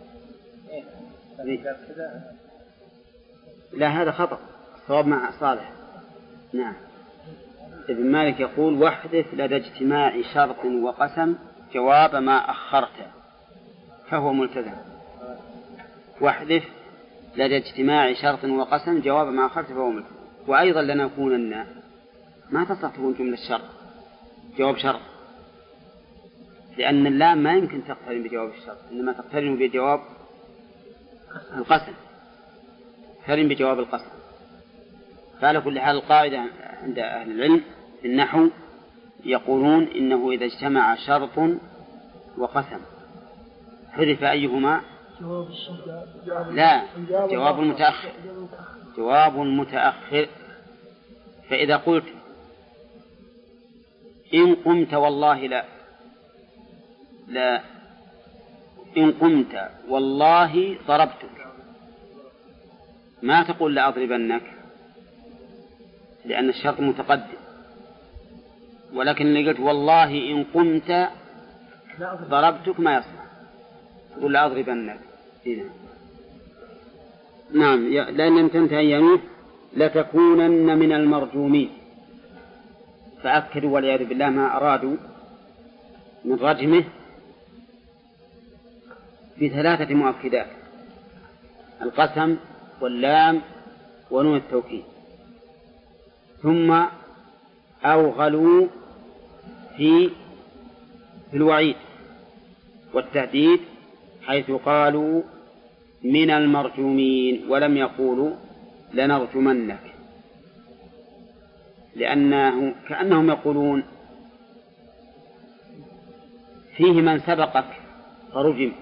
إيه كذا. لا هذا خطأ، الصواب مع صالح. نعم. ابن مالك يقول: واحدث لدى اجتماع شرط وقسم جواب ما أخرته فهو ملتزم. واحدث لدى اجتماع شرط وقسم جواب ما أخرته فهو ملتزم. وأيضا لنكونن ما تصح تكون جملة شرط جواب شرط، لأن اللام ما يمكن تقترن بجواب الشرط، إنما تقترن بجواب القسم، تقترن بجواب القسم. فعلى كل حال القاعدة عند أهل العلم في النحو يقولون إنه إذا اجتمع شرط وقسم حذف أيهما لا، جواب متأخر، جواب متأخر. فإذا قلت إن قمت والله لا لا إن قمت والله ضربتك، ما تقول لأضربنك لأن الشرط متقدم، ولكن اللي قلت والله إن قمت ضربتك ما يصلح، تقول لأضربنك. نعم، لأن لم تنتهي يمينه لتكونن من المرجومين، فأكدوا والعياذ بالله ما أرادوا من رجمه بثلاثة مؤكدات: القسم واللام ونون التوكيد. ثم أوغلوا في في الوعيد والتهديد حيث قالوا من المرجومين ولم يقولوا لنرجمنك، لأنه كأنهم يقولون فيه من سبقك فرجم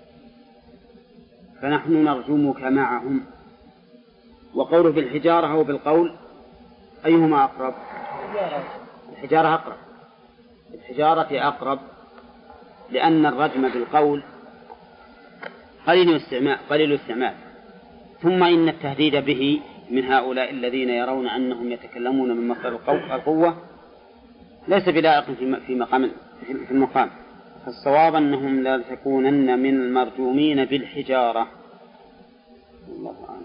فنحن نرجمك معهم. وقوله بالحجارة أو بالقول أيهما أقرب؟ الحجارة أقرب، الحجارة أقرب، لأن الرجم بالقول قليل الاستعمال قليل الاستعمال ثم إن التهديد به من هؤلاء الذين يرون أنهم يتكلمون من مصدر القوة ليس بلائق في مقام في المقام. فالصواب أنهم لا تكونن من المرجومين بالحجارة. الله أعلم.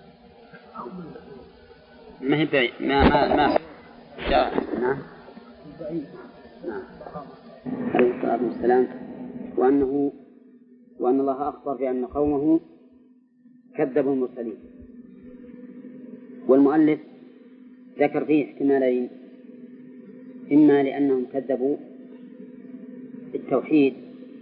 ما هي بعيد ما ما ما جاء. نعم نعم عليه الصلاة والسلام. وأنه وأن الله أخبر بأن قومه كذبوا المرسلين. والمؤلف ذكر فيه احتمالين: إما لأنهم كذبوا التوحيد،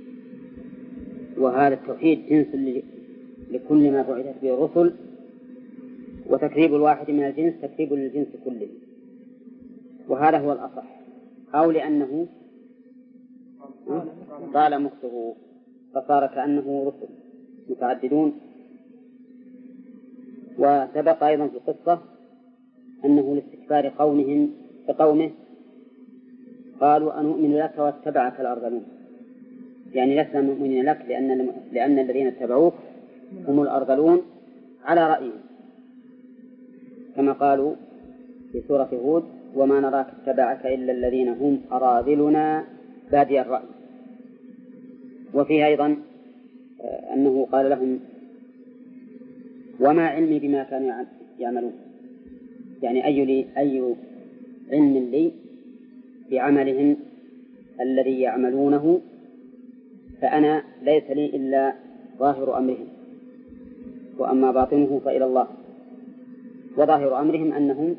وهذا التوحيد جنس لكل ما بعثت به الرسل، وتكذيب الواحد من الجنس تكذيب للجنس كله، وهذا هو الأصح. أو لأنه طال مكثه فصار كأنه رسل متعددون. وسبق أيضا في القصة أنه لاستكبار قومهم بقومه قالوا أنؤمن لك واتبعك الأرذلون، يعني لسنا مؤمنين لك لأن, لأن الذين اتبعوك هم الأرذلون على رأيهم، كما قالوا في سورة هود: وما نراك اتبعك إلا الذين هم أراذلنا بادي الرأي. وفيه أيضا أنه قال لهم: وما علمي بما كانوا يعملون، يعني أي لي أي علم لي بعملهم الذي يعملونه، فأنا ليس لي إلا ظاهر أمرهم، وأما باطنه فإلى الله. وظاهر أمرهم أنهم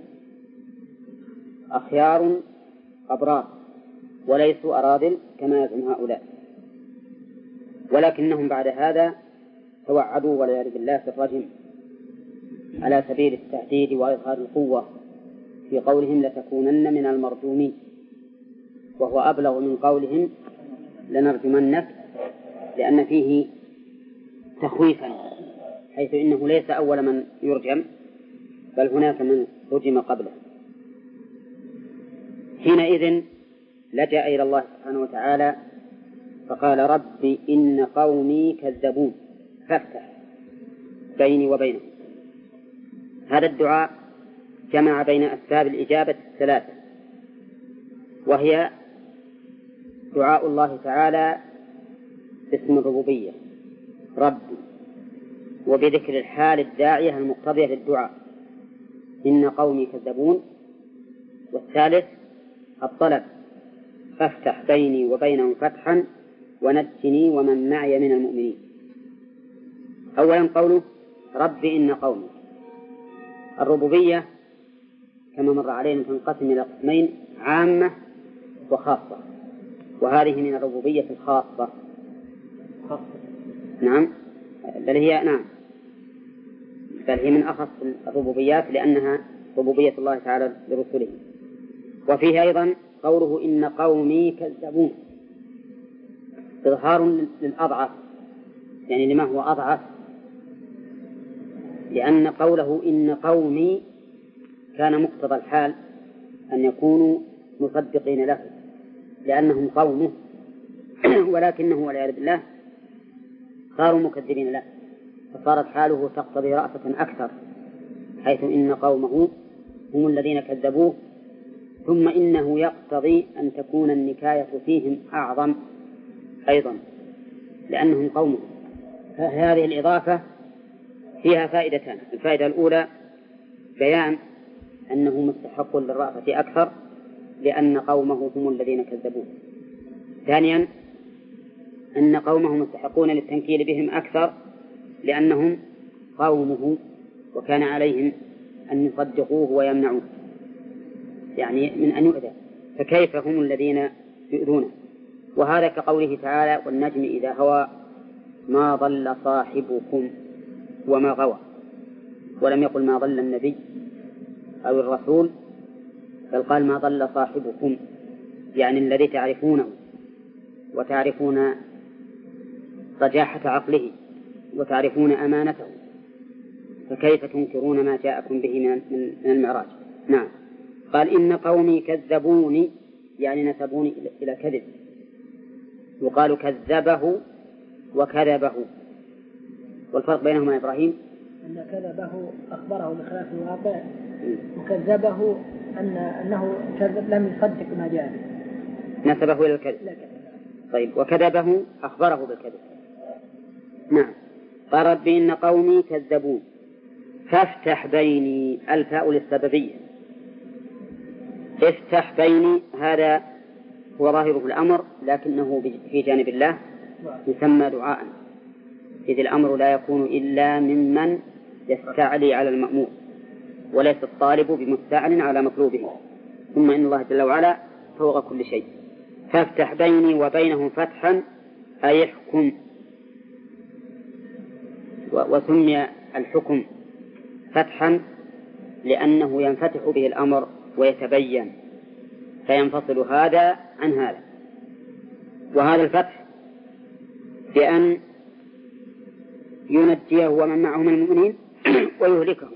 أخيار أبرار وليسوا أراذل كما يزعم هؤلاء، ولكنهم بعد هذا توعدوا والعياذ بالله في الرجم على سبيل التهديد وإظهار القوة في قولهم لتكونن من المرجومين، وهو أبلغ من قولهم لنرجمنك، لأن فيه تخويفا، حيث إنه ليس أول من يرجم بل هناك من رجم قبله. حينئذ لجأ إلى الله سبحانه وتعالى فقال: رب إن قومي كذبون فافتح بيني وبينهم. هذا الدعاء جمع بين أسباب الإجابة الثلاثة، وهي دعاء الله تعالى باسم الربوبية ربي، وبذكر الحال الداعية المقتضية للدعاء إن قومي كذبون، والثالث الطلب فافتح بيني وبينهم فتحا ونجني ومن معي من المؤمنين. أولا قوله رب إن قومي. الربوبية كما مر علينا تنقسم إلى قسمين: عامة وخاصة، وهذه من الربوبية الخاصة. نعم بل هي نعم بل هي من أخص الربوبيات، لأنها ربوبية الله تعالى لرسله. وفيه أيضا قوله إن قومي كذبون، إظهار للأضعف يعني لما هو أضعف، لأن قوله إن قومي كان مقتضى الحال أن يكونوا مصدقين له لأنهم قومه، ولكنه والعياذ بالله صاروا مكذبين له، فصارت حاله تقتضي رأفة أكثر، حيث إن قومه هم الذين كذبوه، ثم إنه يقتضي أن تكون النكاية فيهم أعظم أيضا لأنهم قومه. فهذه الإضافة فيها فائدتان: الفائدة الأولى بيان أنه مستحق للرأفة أكثر لأن قومه هم الذين كذبوه. ثانيا أن قومه مستحقون للتنكيل بهم أكثر لأنهم قومه وكان عليهم أن يصدقوه ويمنعوه، يعني من أن يؤذى، فكيف هم الذين يؤذونه؟ وهذا كقوله تعالى: والنجم إذا هوى ما ضل صاحبكم وما غوى، ولم يقل ما ضل النبي أو الرسول، بل قال ما ضل صاحبكم، يعني الذي تعرفونه وتعرفون رجاحة عقله وتعرفون أمانته، فكيف تنكرون ما جاءكم به من المعراج؟ نعم. قال إن قومي كذبوني، يعني نسبوني إلى كذب، يقال كذبه وكذبه. والفرق بينهما إبراهيم أن كذبه أخبره بخلاف الواقع، وكذبه أن أنه كذب لم يصدق ما جاء، نسبه إلى الكذب. طيب، وكذبه أخبره بالكذب. نعم. قال رب إن قومي كذبون فافتح بيني، الفاء للسببية، افتح بيني، هذا هو ظاهره الأمر، لكنه في جانب الله يسمى دعاء، إذ الأمر لا يكون إلا ممن يستعلي على المأمور، وليس الطالب بمستعل على مطلوبه، ثم إن الله جل وعلا فوق كل شيء. فافتح بيني وبينهم فتحا أي احكم، وسمي الحكم فتحا لأنه ينفتح به الأمر ويتبين، فينفصل هذا عن هذا. وهذا الفتح بأن ينجيه ومن معه من المؤمنين ويهلكهم،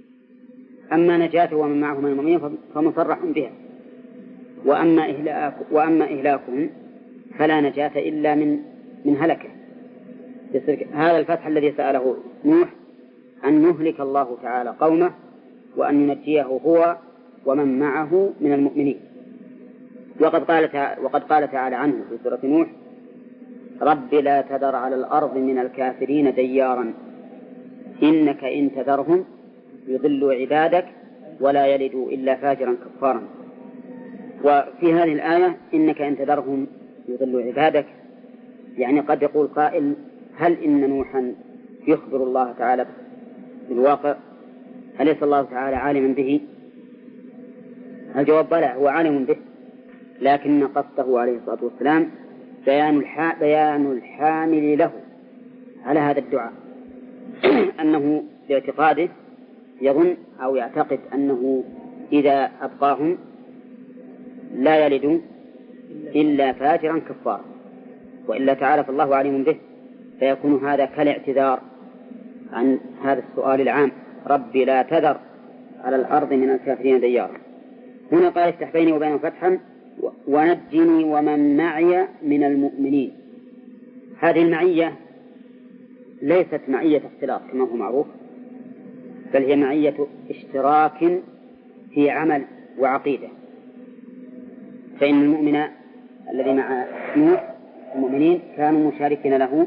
أما نجاته ومن معه من المؤمنين فمصرح بها، وأما, إهلاك وأما إهلاكهم فلا نجاة إلا من من هلكه. هذا الفتح الذي سأله نوح أن يهلك الله تعالى قومه وأن ينجيه هو ومن معه من المؤمنين. وقد قال تعالى, وقد قال تعالى عنه في سورة نوح: رب لا تذر على الأرض من الكافرين ديارا إنك إن تذرهم يضلوا عبادك ولا يلدوا إلا فاجرا كفارا. وفي هذه الآية إنك إن تذرهم يضلوا عبادك، يعني قد يقول قائل: هل إن نوحا يخبر الله تعالى بالواقع؟ أليس الله تعالى عالما به؟ الجواب بلى، هو عالم به، لكن قصده عليه الصلاة والسلام بيان, الح... بيان الحامل له على هذا الدعاء أنه باعتقاده يظن أو يعتقد أنه إذا أبقاهم لا يلدوا إلا فاجرا كفارا، وإلا تعالى فالله عليم به، فيكون هذا كالاعتذار عن هذا السؤال العام: ربي لا تذر على الأرض من الكافرين ديارا. هنا قال: افتح بيني وبينهم فتحا ونجني ومن معي من المؤمنين. هذه المعية ليست معية اختلاط كما هو معروف، بل هي معية اشتراك في عمل وعقيدة. فإن المؤمن الذي مع نوح المؤمنين كانوا مشاركين له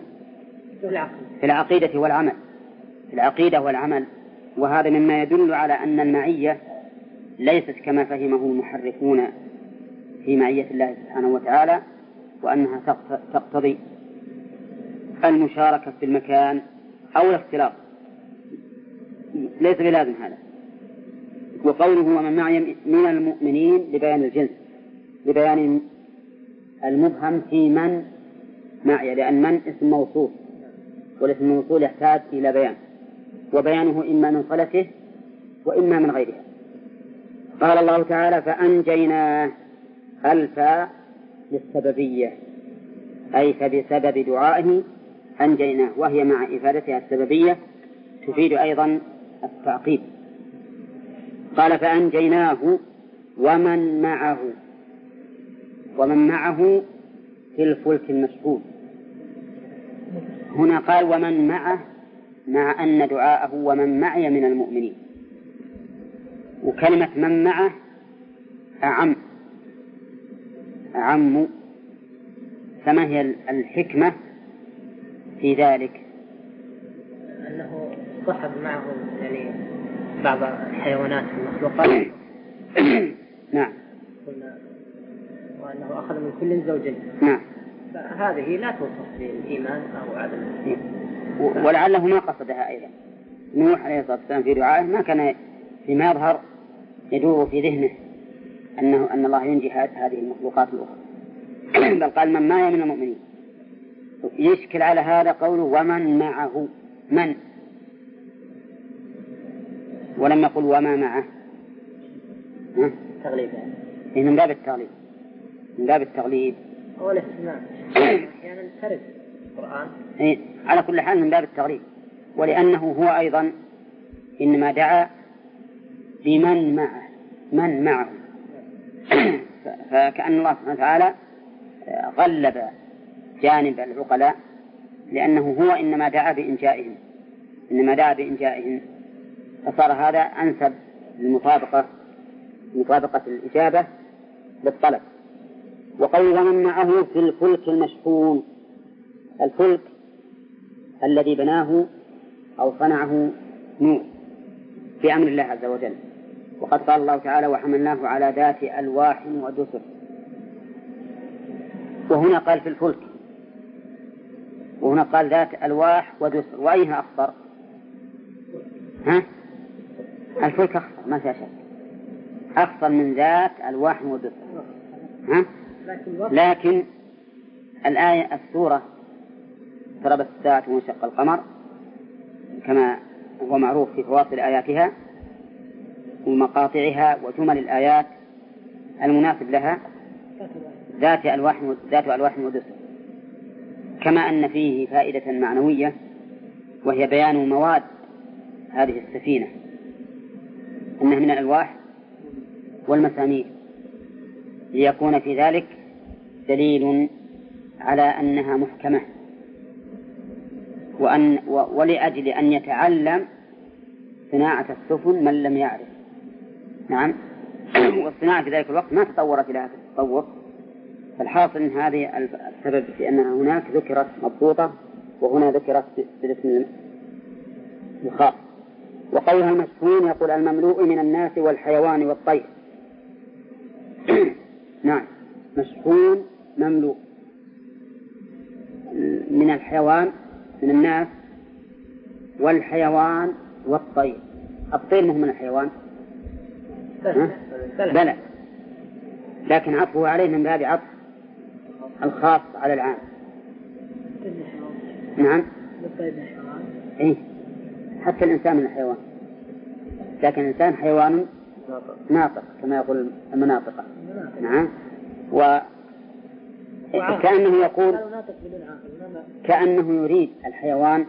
في العقيدة والعمل في العقيدة والعمل وهذا مما يدل على أن المعية ليست كما فهمه المحرفون في معية الله سبحانه وتعالى، وأنها تقتضي المشاركة في المكان أو الاختلاط، ليس بلازم هذا. وقوله ومن معي من المؤمنين لبيان الجنس، لبيان المبهم في من معي، لأن من اسم موصول، والاسم الموصول يحتاج إلى بيان، وبيانه إما من صلته وإما من غيرها. قال الله تعالى: فأنجيناه، الفاء للسببية، أي فبسبب دعائه أنجيناه، وهي مع إفادتها السببية تفيد أيضا التعقيب. قال فأنجيناه ومن معه، ومن معه في الفلك المشحون. هنا قال ومن معه، مع أن دعاءه ومن معي من المؤمنين، وكلمة من معه أعم أعم فما هي الحكمة في ذلك؟ أنه صحب معه يعني بعض الحيوانات والمخلوقات. نعم. وأنه أخذ من كل زوجين. نعم. فهذه لا توصف بالإيمان أو عدم الإيمان. ولعله ما قصدها أيضا. نوح عليه الصلاة والسلام في دعائه ما كان فيما يظهر يدور في ذهنه أنه أن الله ينجي هذه المخلوقات الأخرى، بل قال من معي من المؤمنين. يشكل على هذا قوله ومن معه، من، ولم يقل وما معه. تغليب يعني من باب التغليب، من باب التغليب هو الاستثناء أحيانا ترد القرآن. إيه، على كل حال من باب التغليب، ولأنه هو أيضا إنما دعا بمن معه، من معه. فكأن الله سبحانه وتعالى غلب جانب العقلاء، لأنه هو إنما دعا بإنجائهم، إنما دعا بإنجائهم، فصار هذا أنسب للمطابقة، مطابقة الإجابة للطلب. وقول ومن معه في الفلك المشحون، الفلك الذي بناه أو صنعه نوح في أمر الله عز وجل. وقد قال الله تعالى وحملناه على ذات ألواح ودسر، وهنا قال في الفلك، وهنا قال ذات ألواح ودسر، وأيها أخطر؟ ها؟ الفلك أخطر ما فيها شك، أخطر من ذات ألواح ودسر. ها؟ لكن الآية السورة اقتربت الساعة وانشق القمر كما هو معروف في فواصل آياتها ومقاطعها وجمل الآيات المناسب لها ذات ألواح ذات ألواح ودسر، كما أن فيه فائدة معنوية وهي بيان مواد هذه السفينة، أنها من الألواح والمسامير، ليكون في ذلك دليل على أنها محكمة، وأن ولأجل أن يتعلم صناعة السفن من لم يعرف. نعم. والصناعة في ذلك الوقت ما تطورت إلى هذا التطور، فالحاصل أن هذه السبب في أنها هناك ذكرت مضبوطة وهنا ذكرت بالاسم الخاص. وقولها المشحون يقول المملوء من الناس والحيوان والطير. نعم، مشحون مملوء من الحيوان من الناس والحيوان والطير. الطير مهم من الحيوان بلى، لكن عطفه عليه من باب عطف الخاص على العام. نعم. إيه؟ حتى الإنسان من الحيوان، لكن الإنسان حيوان ناطق كما يقول المناطق. نعم. وكأنه يقول كأنه يريد الحيوان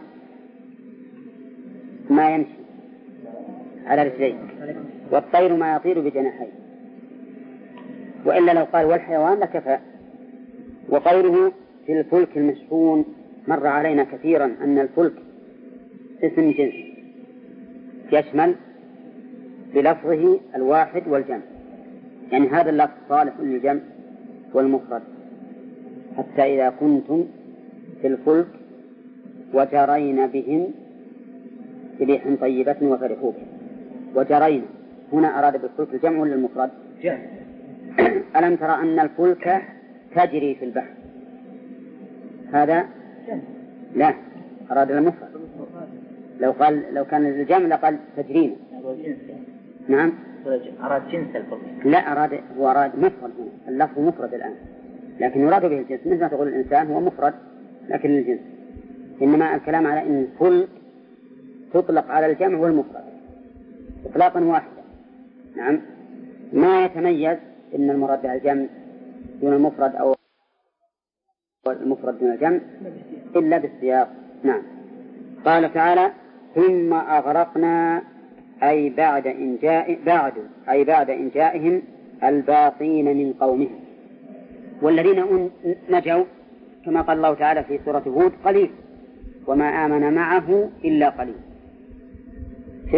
ما يمشي على رجليه، والطير ما يطير بجناحيه، وإلا لو قال والحيوان لكفى. وقوله في الفلك المشحون مر علينا كثيرا أن الفلك اسم جنس يشمل بلفظه الواحد والجمع، يعني هذا اللفظ صالح للجمع والمفرد. حتى إذا كنتم في الفلك وجرين بهم بريح طيبة وفرحوا به. وجرين هنا أراد بالفلك الجمع ولا المفرد؟ جمع. ألم ترى أن الفلك تجري في البحر؟ هذا لا، أراد المفرد. لو قال لو كان الجمع لقال تجرين. نعم. أراد جنس الفلك. لا، أراد هو أراد مفرد هنا، اللفظ مفرد الآن، لكن يراد به الجنس، مثل ما تقول الإنسان هو مفرد لكن للجنس. إنما الكلام على أن الفلك تطلق على الجمع والمفرد إطلاقا واحدا. نعم. ما يتميز إن المراد بالجمع دون المفرد أو المفرد دون الجمع إلا بالسياق. نعم. قال تعالى ثم أغرقنا أي بعد إن جاء بعد أي بعد إن جاءهم الباقين من قومهم، والذين نجوا كما قال الله تعالى في سورة هود قليل وما آمن معه إلا قليل. شف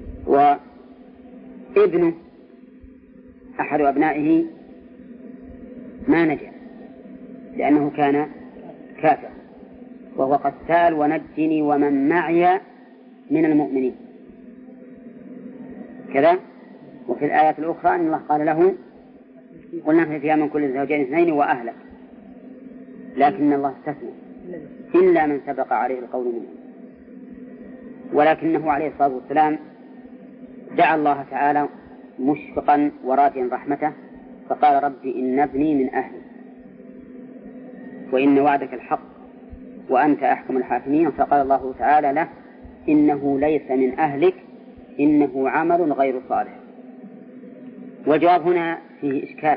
وابنه أحد أبنائه ما نجا لأنه كان كافر وهو قتال ونجني ومن معي من المؤمنين كذا. وفي الآيات الأخرى أن الله قال له قلنا فيها من كل زوجين اثنين وأهلك، لكن الله استثنى إلا من سبق عليه القول منه. ولكنه عليه الصلاة والسلام دعا الله تعالى مشفقا وراجيا رحمته فقال رب إن ابني من أهلي وإن وعدك الحق وأنت أحكم الحاكمين. فقال الله تعالى له إنه ليس من أهلك إنه عمل غير صالح. والجواب هنا فيه إشكال،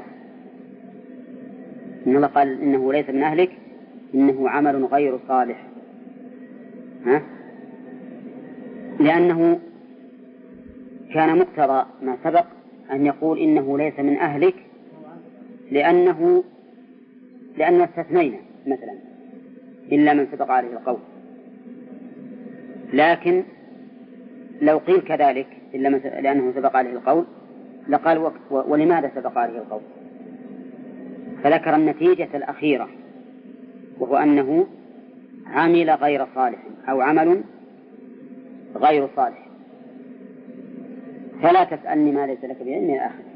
إن الله قال إنه ليس من أهلك إنه عمل غير صالح، ها؟ لأنه كان مقتضى ما سبق أن يقول إنه ليس من أهلك لأنه لأن استثنينا مثلا إلا من سبق عليه القول. لكن لو قيل كذلك إلا من لأنه سبق عليه القول لقال ولماذا سبق عليه القول؟ فذكر النتيجة الأخيرة وهو أنه عمل غير صالح أو عمل غير صالح. فلا تسألني ما ليس لك بعلم يا أخي.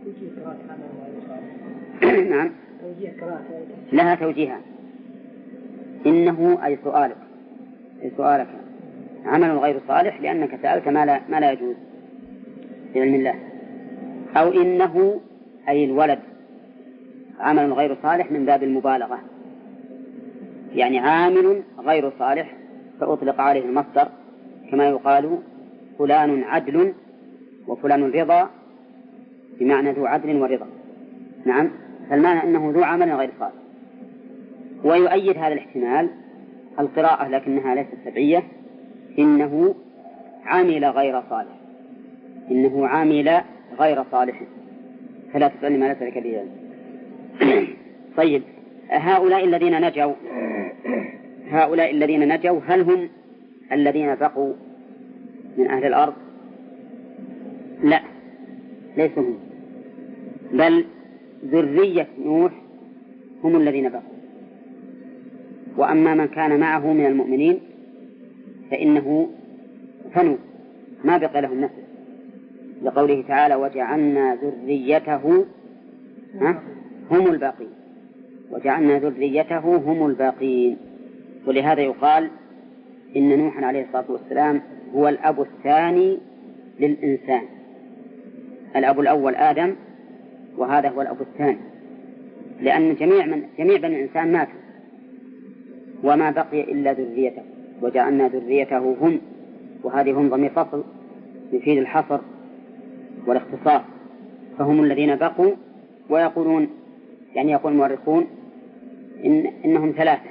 نعم لها توجيها إنه أي سؤالك أي سؤالك عمل غير صالح لأنك سألت ما لا, ما لا يجوز بعلم الله، أو إنه أي الولد عمل غير صالح من باب المبالغة، يعني عامل غير صالح فأطلق عليه المصدر كما يقال فلان عدل وفلان رضا بمعنى ذو عدل ورضا. نعم فالمعنى أنه ذو عمل غير صالح. ويؤيد هذا الاحتمال القراءة لكنها ليست سبعية إنه عمل غير صالح إنه عمل غير صالح فلا تسألني ما ليس لك به علم. طيب هؤلاء الذين نجوا هؤلاء الذين نجوا هل هم الذين بقوا من أهل الأرض؟ لا ليسوا هم، بل ذرية نوح هم الذين بقوا. وأما من كان معه من المؤمنين فإنه فنوا ما بقي لهم نسل، لقوله تعالى وجعلنا ذريته هم الباقين وجعلنا ذريته هم الباقين. ولهذا يقال إن نوحا عليه الصلاة والسلام هو الأب الثاني للإنسان. الأب الأول آدم وهذا هو الأب الثاني، لأن جميع من جميع بني الإنسان ماتوا وما بقي إلا ذريته وجعلنا ذريته هم، وهذه هم ضمير فصل يفيد الحصر والاختصاص، فهم الذين بقوا. ويقولون يعني يقول المؤرخون إن إنهم ثلاثة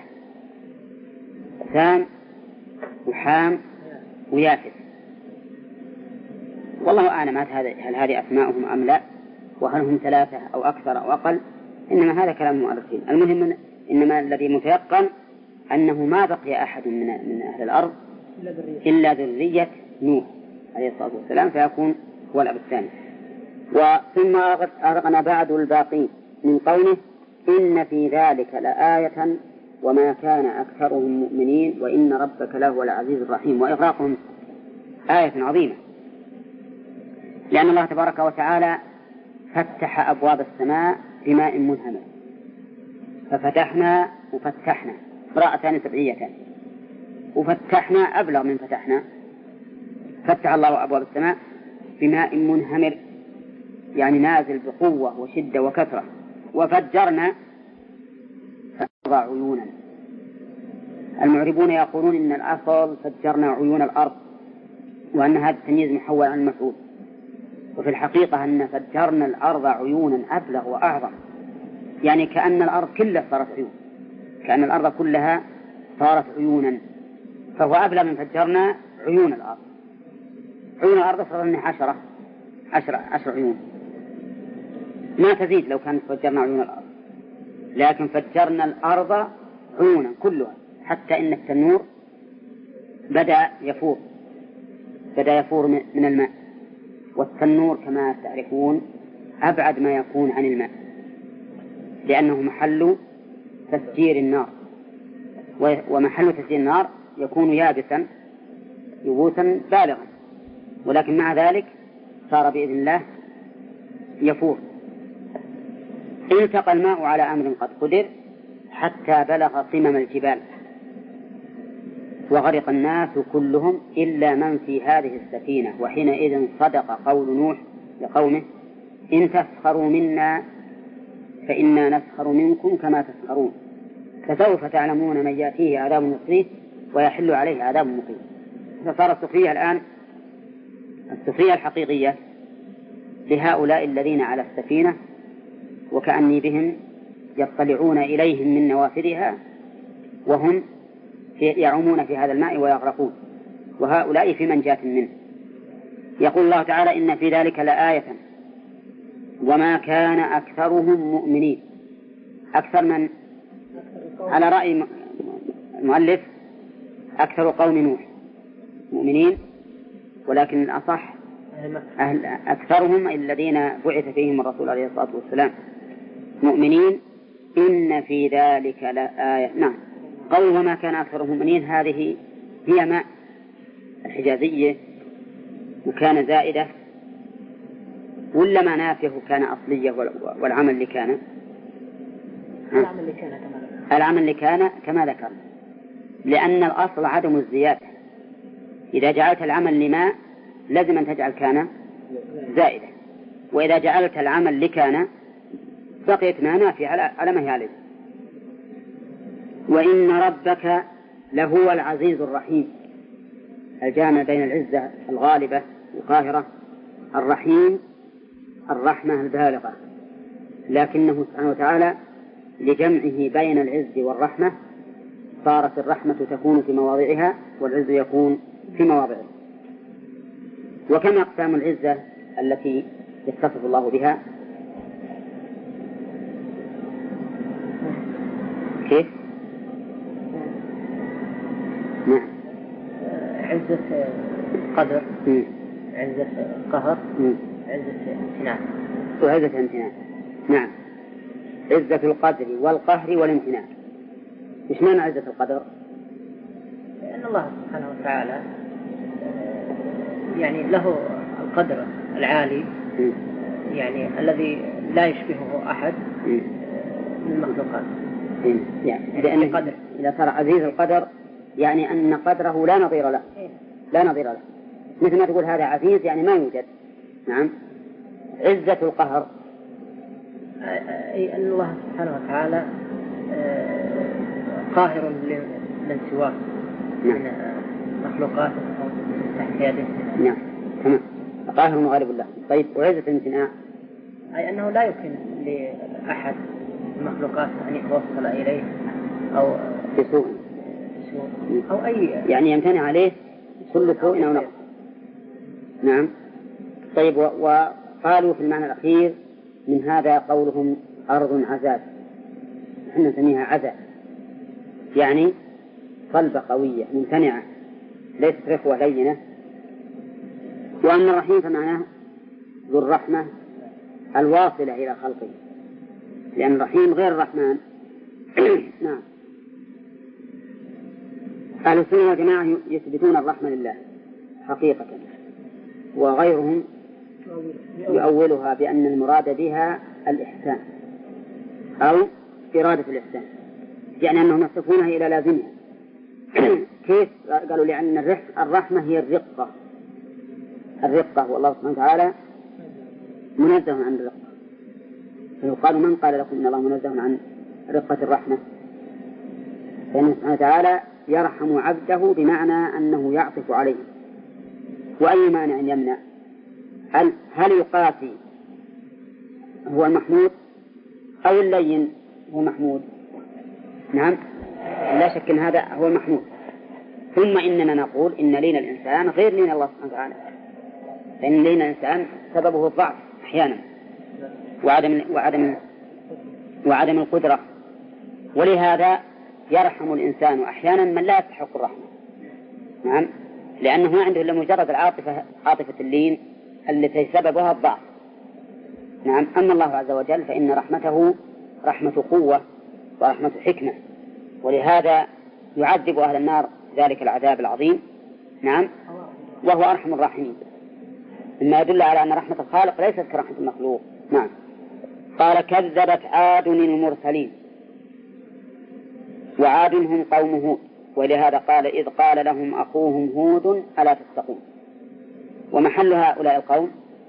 سام وحام ويافث، والله أعلم هل هذه أسماؤهم أم لا وهل هم ثلاثة أو أكثر أو أقل، إنما هذا كلام المؤرخين. المهم إنما الذي متيقن أنه ما بقي أحد من من أهل الأرض إلا ذرية نوح عليه الصلاة والسلام فيكون هو الأب الثاني. وثم أغرقنا بعد الباقين من قوله إن في ذلك لآية وما كان أكثرهم مؤمنين وإن ربك لهو العزيز الرحيم. وإغراقهم آية عظيمة لأن الله تبارك وتعالى فتح أبواب السماء بماء منهمر، ففتحنا وفتحنا قراءتان سبعيتان، وفتحنا أبلغ من فتحنا. فتح الله أبواب السماء بماء منهمر يعني نازل بقوة وشدة وكثرة. وفجرنا فأضع عيونا. المعربون يقولون إن الأصل فجرنا عيون الأرض وأن هذا التمييز محول عن المفعول، وفي الحقيقة أن فجرنا الأرض عيونا أبلغ وأعظم، يعني كأن الأرض كلها صارت عيون، كأن الأرض كلها صارت عيونا، فهو أبلغ من فجرنا عيون الأرض. عيون الأرض فرضنا عشرة عشر عشر عيون، ما تزيد لو كانت فجرنا عيون الأرض، لكن فجرنا الأرض عيونا كلها، حتى إن التنور بدأ يفور بدأ يفور من الماء، والتنور كما تعرفون أبعد ما يكون عن الماء، لأنه محل تسجير النار، ومحل تسجير النار يكون يابسا يبوسا بالغا، ولكن مع ذلك صار بإذن الله يفور. التقى الماء على أمر قد قدر حتى بلغ قمم الجبال، وغرق الناس كلهم إلا من في هذه السفينة. وحينئذ صدق قول نوح لقومه إن تسخروا منا فإنا نسخر منكم كما تسخرون، فسوف تعلمون من يأتيه عذاب يخزيه ويحل عليه عذاب مقيم. فصار السخرية الآن السخرية الحقيقية لهؤلاء الذين على السفينة، وكأني بهم يطلعون إليهم من نوافذها وهم يعومون في هذا الماء ويغرقون، وهؤلاء في منجاة منه. يقول الله تعالى إن في ذلك لآية وما كان أكثرهم مؤمنين. أكثر من على رأي المؤلف أكثر قوم نوح مؤمنين، ولكن الأصح أهل أكثرهم الذين بعث فيهم الرسول عليه الصلاة والسلام مؤمنين. إن في ذلك لآية. نعم، قول وما كان أكثر مؤمنين هذه هي ماء الحجازية، وكان زائدة ولا ما نافيه كان أصلية والعمل اللي كان العمل اللي كان كما ذكر العمل اللي كان كما ذكر لأن الأصل عدم الزيادة. إذا جعلت العمل لماء لازم أن تجعل كان زائدة، وإذا جعلت العمل لكان بقيت ما نافية على ما هي عليه. وإن ربك لهو العزيز الرحيم، الجامع بين العزة الغالبة القاهرة الرحيم الرحمة البالغة، لكنه سبحانه وتعالى لجمعه بين العز والرحمة صارت الرحمة تكون في مواضعها والعز يكون في مواضعه. وكما أقسام العزة التي يتصف الله بها كيف؟ نعم، عزة قدر، عزة قهر، عزة امتناع. وعزة امتناع. نعم، عزة القدر والقهر والامتناع. إيش معنى عزة القدر؟ لأن الله سبحانه وتعالى يعني له القدر العالي يعني الذي لا يشبهه أحد من المخلوقات. يعني لأن قدر إذا صار عزيز القدر يعني أن قدره لا نظير له، لا نظير له، مثل ما تقول هذا عزيز يعني ما يوجد. نعم. عزة القهر أي أن الله سبحانه وتعالى قاهر لمن سواه من مخلوقات تحت يده. نعم تمام، قاهر وغالب الله. طيب، وعزة الامتناع أي أنه لا يمكن لأحد المخلوقات أن يتوصل إليه أو بسوء أو أي يعني يمتنع عليه كل سوء أو نقص. نعم. طيب، وقالوا في المعنى الأخير من هذا قولهم أرض عزاز، نحن نسميها عزاز يعني صلبة قوية ممتنعة ليست رخوة لينة. وأن الرحيم فمعناه ذو الرحمة الواصلة إلى خلقه، لأن الرحيم غير الرحمن. نعم. أهل السنة والجماعة يثبتون الرحمة لله حقيقة، وغيرهم يؤولها بأن المراد بها الإحسان أو إرادة الإحسان، يعني أنهم يصفونها إلى لازمها. كيف؟ قالوا لأن الرحمة هي الرقة، الرقة والله سبحانه وتعالى منزه عن الرقة، فيقال من قال لكم إن الله منزه عن رقة الرحمة؟ فإنه سبحانه وتعالى يرحم عبده بمعنى أنه يعطف عليه. وأي مانع يمنع؟ هل, هل يقاسي هو المحمود أو اللين هو محمود؟ نعم، لا شك أن هذا هو المحمود. ثم إننا نقول إن لين الإنسان غير لين الله سبحانه وتعالى، فإن لين الإنسان سببه الضعف أحيانا وعدم وعدم وعدم القدرة، ولهذا يرحم الإنسان أحيانا من لا يستحق الرحمة. نعم، لأنه ما عنده إلا مجرد العاطفة، عاطفة اللين التي سببها الضعف. نعم، أما الله عز وجل فإن رحمته رحمة قوة ورحمة حكمة، ولهذا يعذب أهل النار ذلك العذاب العظيم. نعم، وهو أرحم الراحمين، مما يدل على أن رحمة الخالق ليست كرحمة المخلوق. نعم. قال كذبت عاد المرسلين، وعاد هم قوم هود، ولهذا قال إذ قال لهم أخوهم هود ألا تتقون. ومحل هؤلاء القوم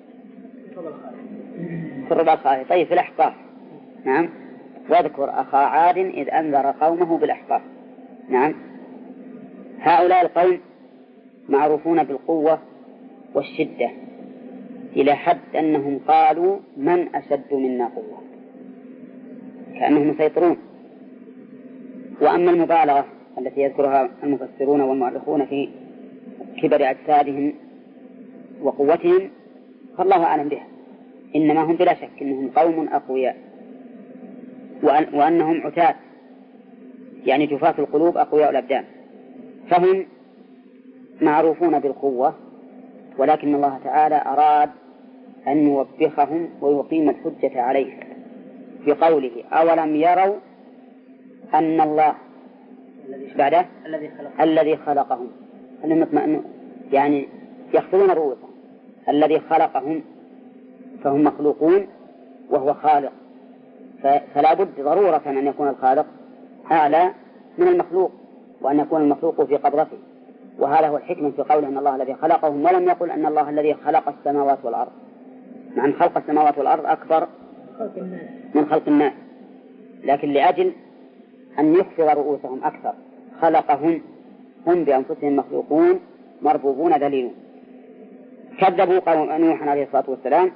في الربع الخالي. طيب في الأحقاف. نعم، واذكر أخا عاد إذ أنذر قومه بالأحقاف. نعم، هؤلاء القوم معروفون بالقوة والشدة إلى حد أنهم قالوا من أشد منا قوة، كأنهم يسيطرون. وأما المبالغة التي يذكرها المفسرون والمؤرخون في كبر أجسادهم وقوتهم فالله أعلم بها، إنما هم بلا شك إنهم قوم أقوياء، وأنهم عتاة يعني جفاة القلوب أقوياء الأبدان، فهم معروفون بالقوة، ولكن الله تعالى أراد أن يوبخهم ويقيم الحجة عليهم بقوله أولم يروا أن الله بعده الذي خلق الذي خلقهم، يعني يخطرون رؤوسهم، الذي خلقهم فهم مخلوقون وهو خالق، فلا بد ضرورة أن يكون الخالق أعلى من المخلوق، وأن يكون المخلوق في قدرته. وهذا هو الحكمة في قوله أن الله الذي خلقهم، ولم يقل أن الله الذي خلق السماوات والأرض، مع أن خلق السماوات والأرض أكبر من خلق الناس، لكن لأجل أن يخفض رؤوسهم أكثر خلقهم، هم بأنفسهم مخلوقون مربوبون ذليلون. كذبوا قوم نوح عليه الصلاة والسلام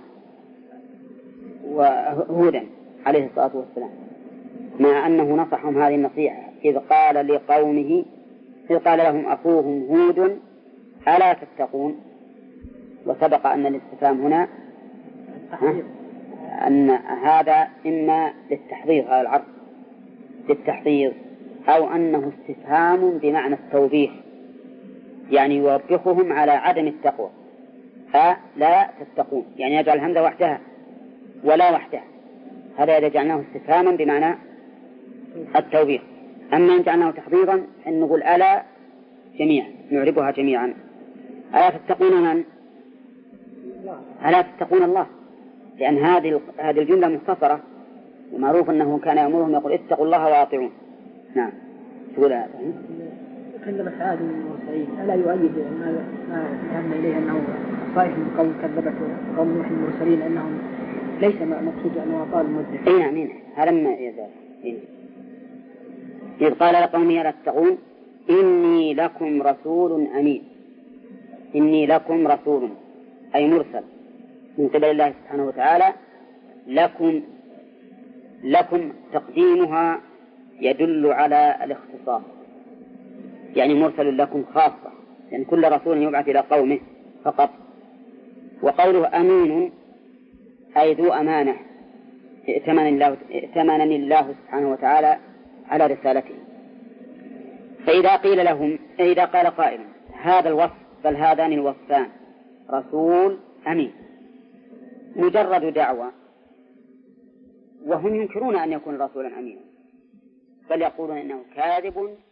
وهودا عليه الصلاة والسلام، مع أنه نصحهم هذه النصيحة إذ قال لقومه إذ قال لهم أخوهم هود ألا تتقون. وسبق أن الاستفهام هنا أن هذا إما للتحضير، هذا العرض للتحضير، أو أنه استفهام بمعنى التوبيخ، يعني يوبخهم على عدم التقوى، فلا تتقون، يعني يجعل الهمزة وحدها ولا وحدها، هذا إذا جعلناه استفهاما بمعنى التوبيخ. أما إن جعلناه تحضيرا أن نقول ألا جميعا، نعربها جميعا. ألا تتقون من؟ ألا تتقون الله، لأن هذه هذه الجملة مختصرة، ومعروف أنه كان يأمرهم يقول اتقوا الله وأطيعون. نعم، تقول هذا كذبت عاد المرسلين، ألا يؤيد ما ذهبنا إليه أنه طائف من قوم كذبت قوم نوح المرسلين أنهم ليس مقصود أنه أطال المدة. أي نعم، هذا ما يزال. إذ قال لقومه ألا تتقون إني لكم رسول أمين. إني لكم رسول أي مرسل من قبل الله سبحانه وتعالى. لكم لكم تقديمها يدل على الاختصاص، يعني مرسل لكم خاصة، يعني كل رسول يبعث إلى قومه فقط. وقوله أمين أي ذو أمانة ائتمنني الله, ائتمنني الله سبحانه وتعالى على رسالته. فإذا قيل لهم، إذا قال قائل هذا الوصف بل هذان الوصفان رسول أمين مجرد دعوة، وهم ينكرون أن يكون رسولا أمينا، بل يقولون إنه كاذب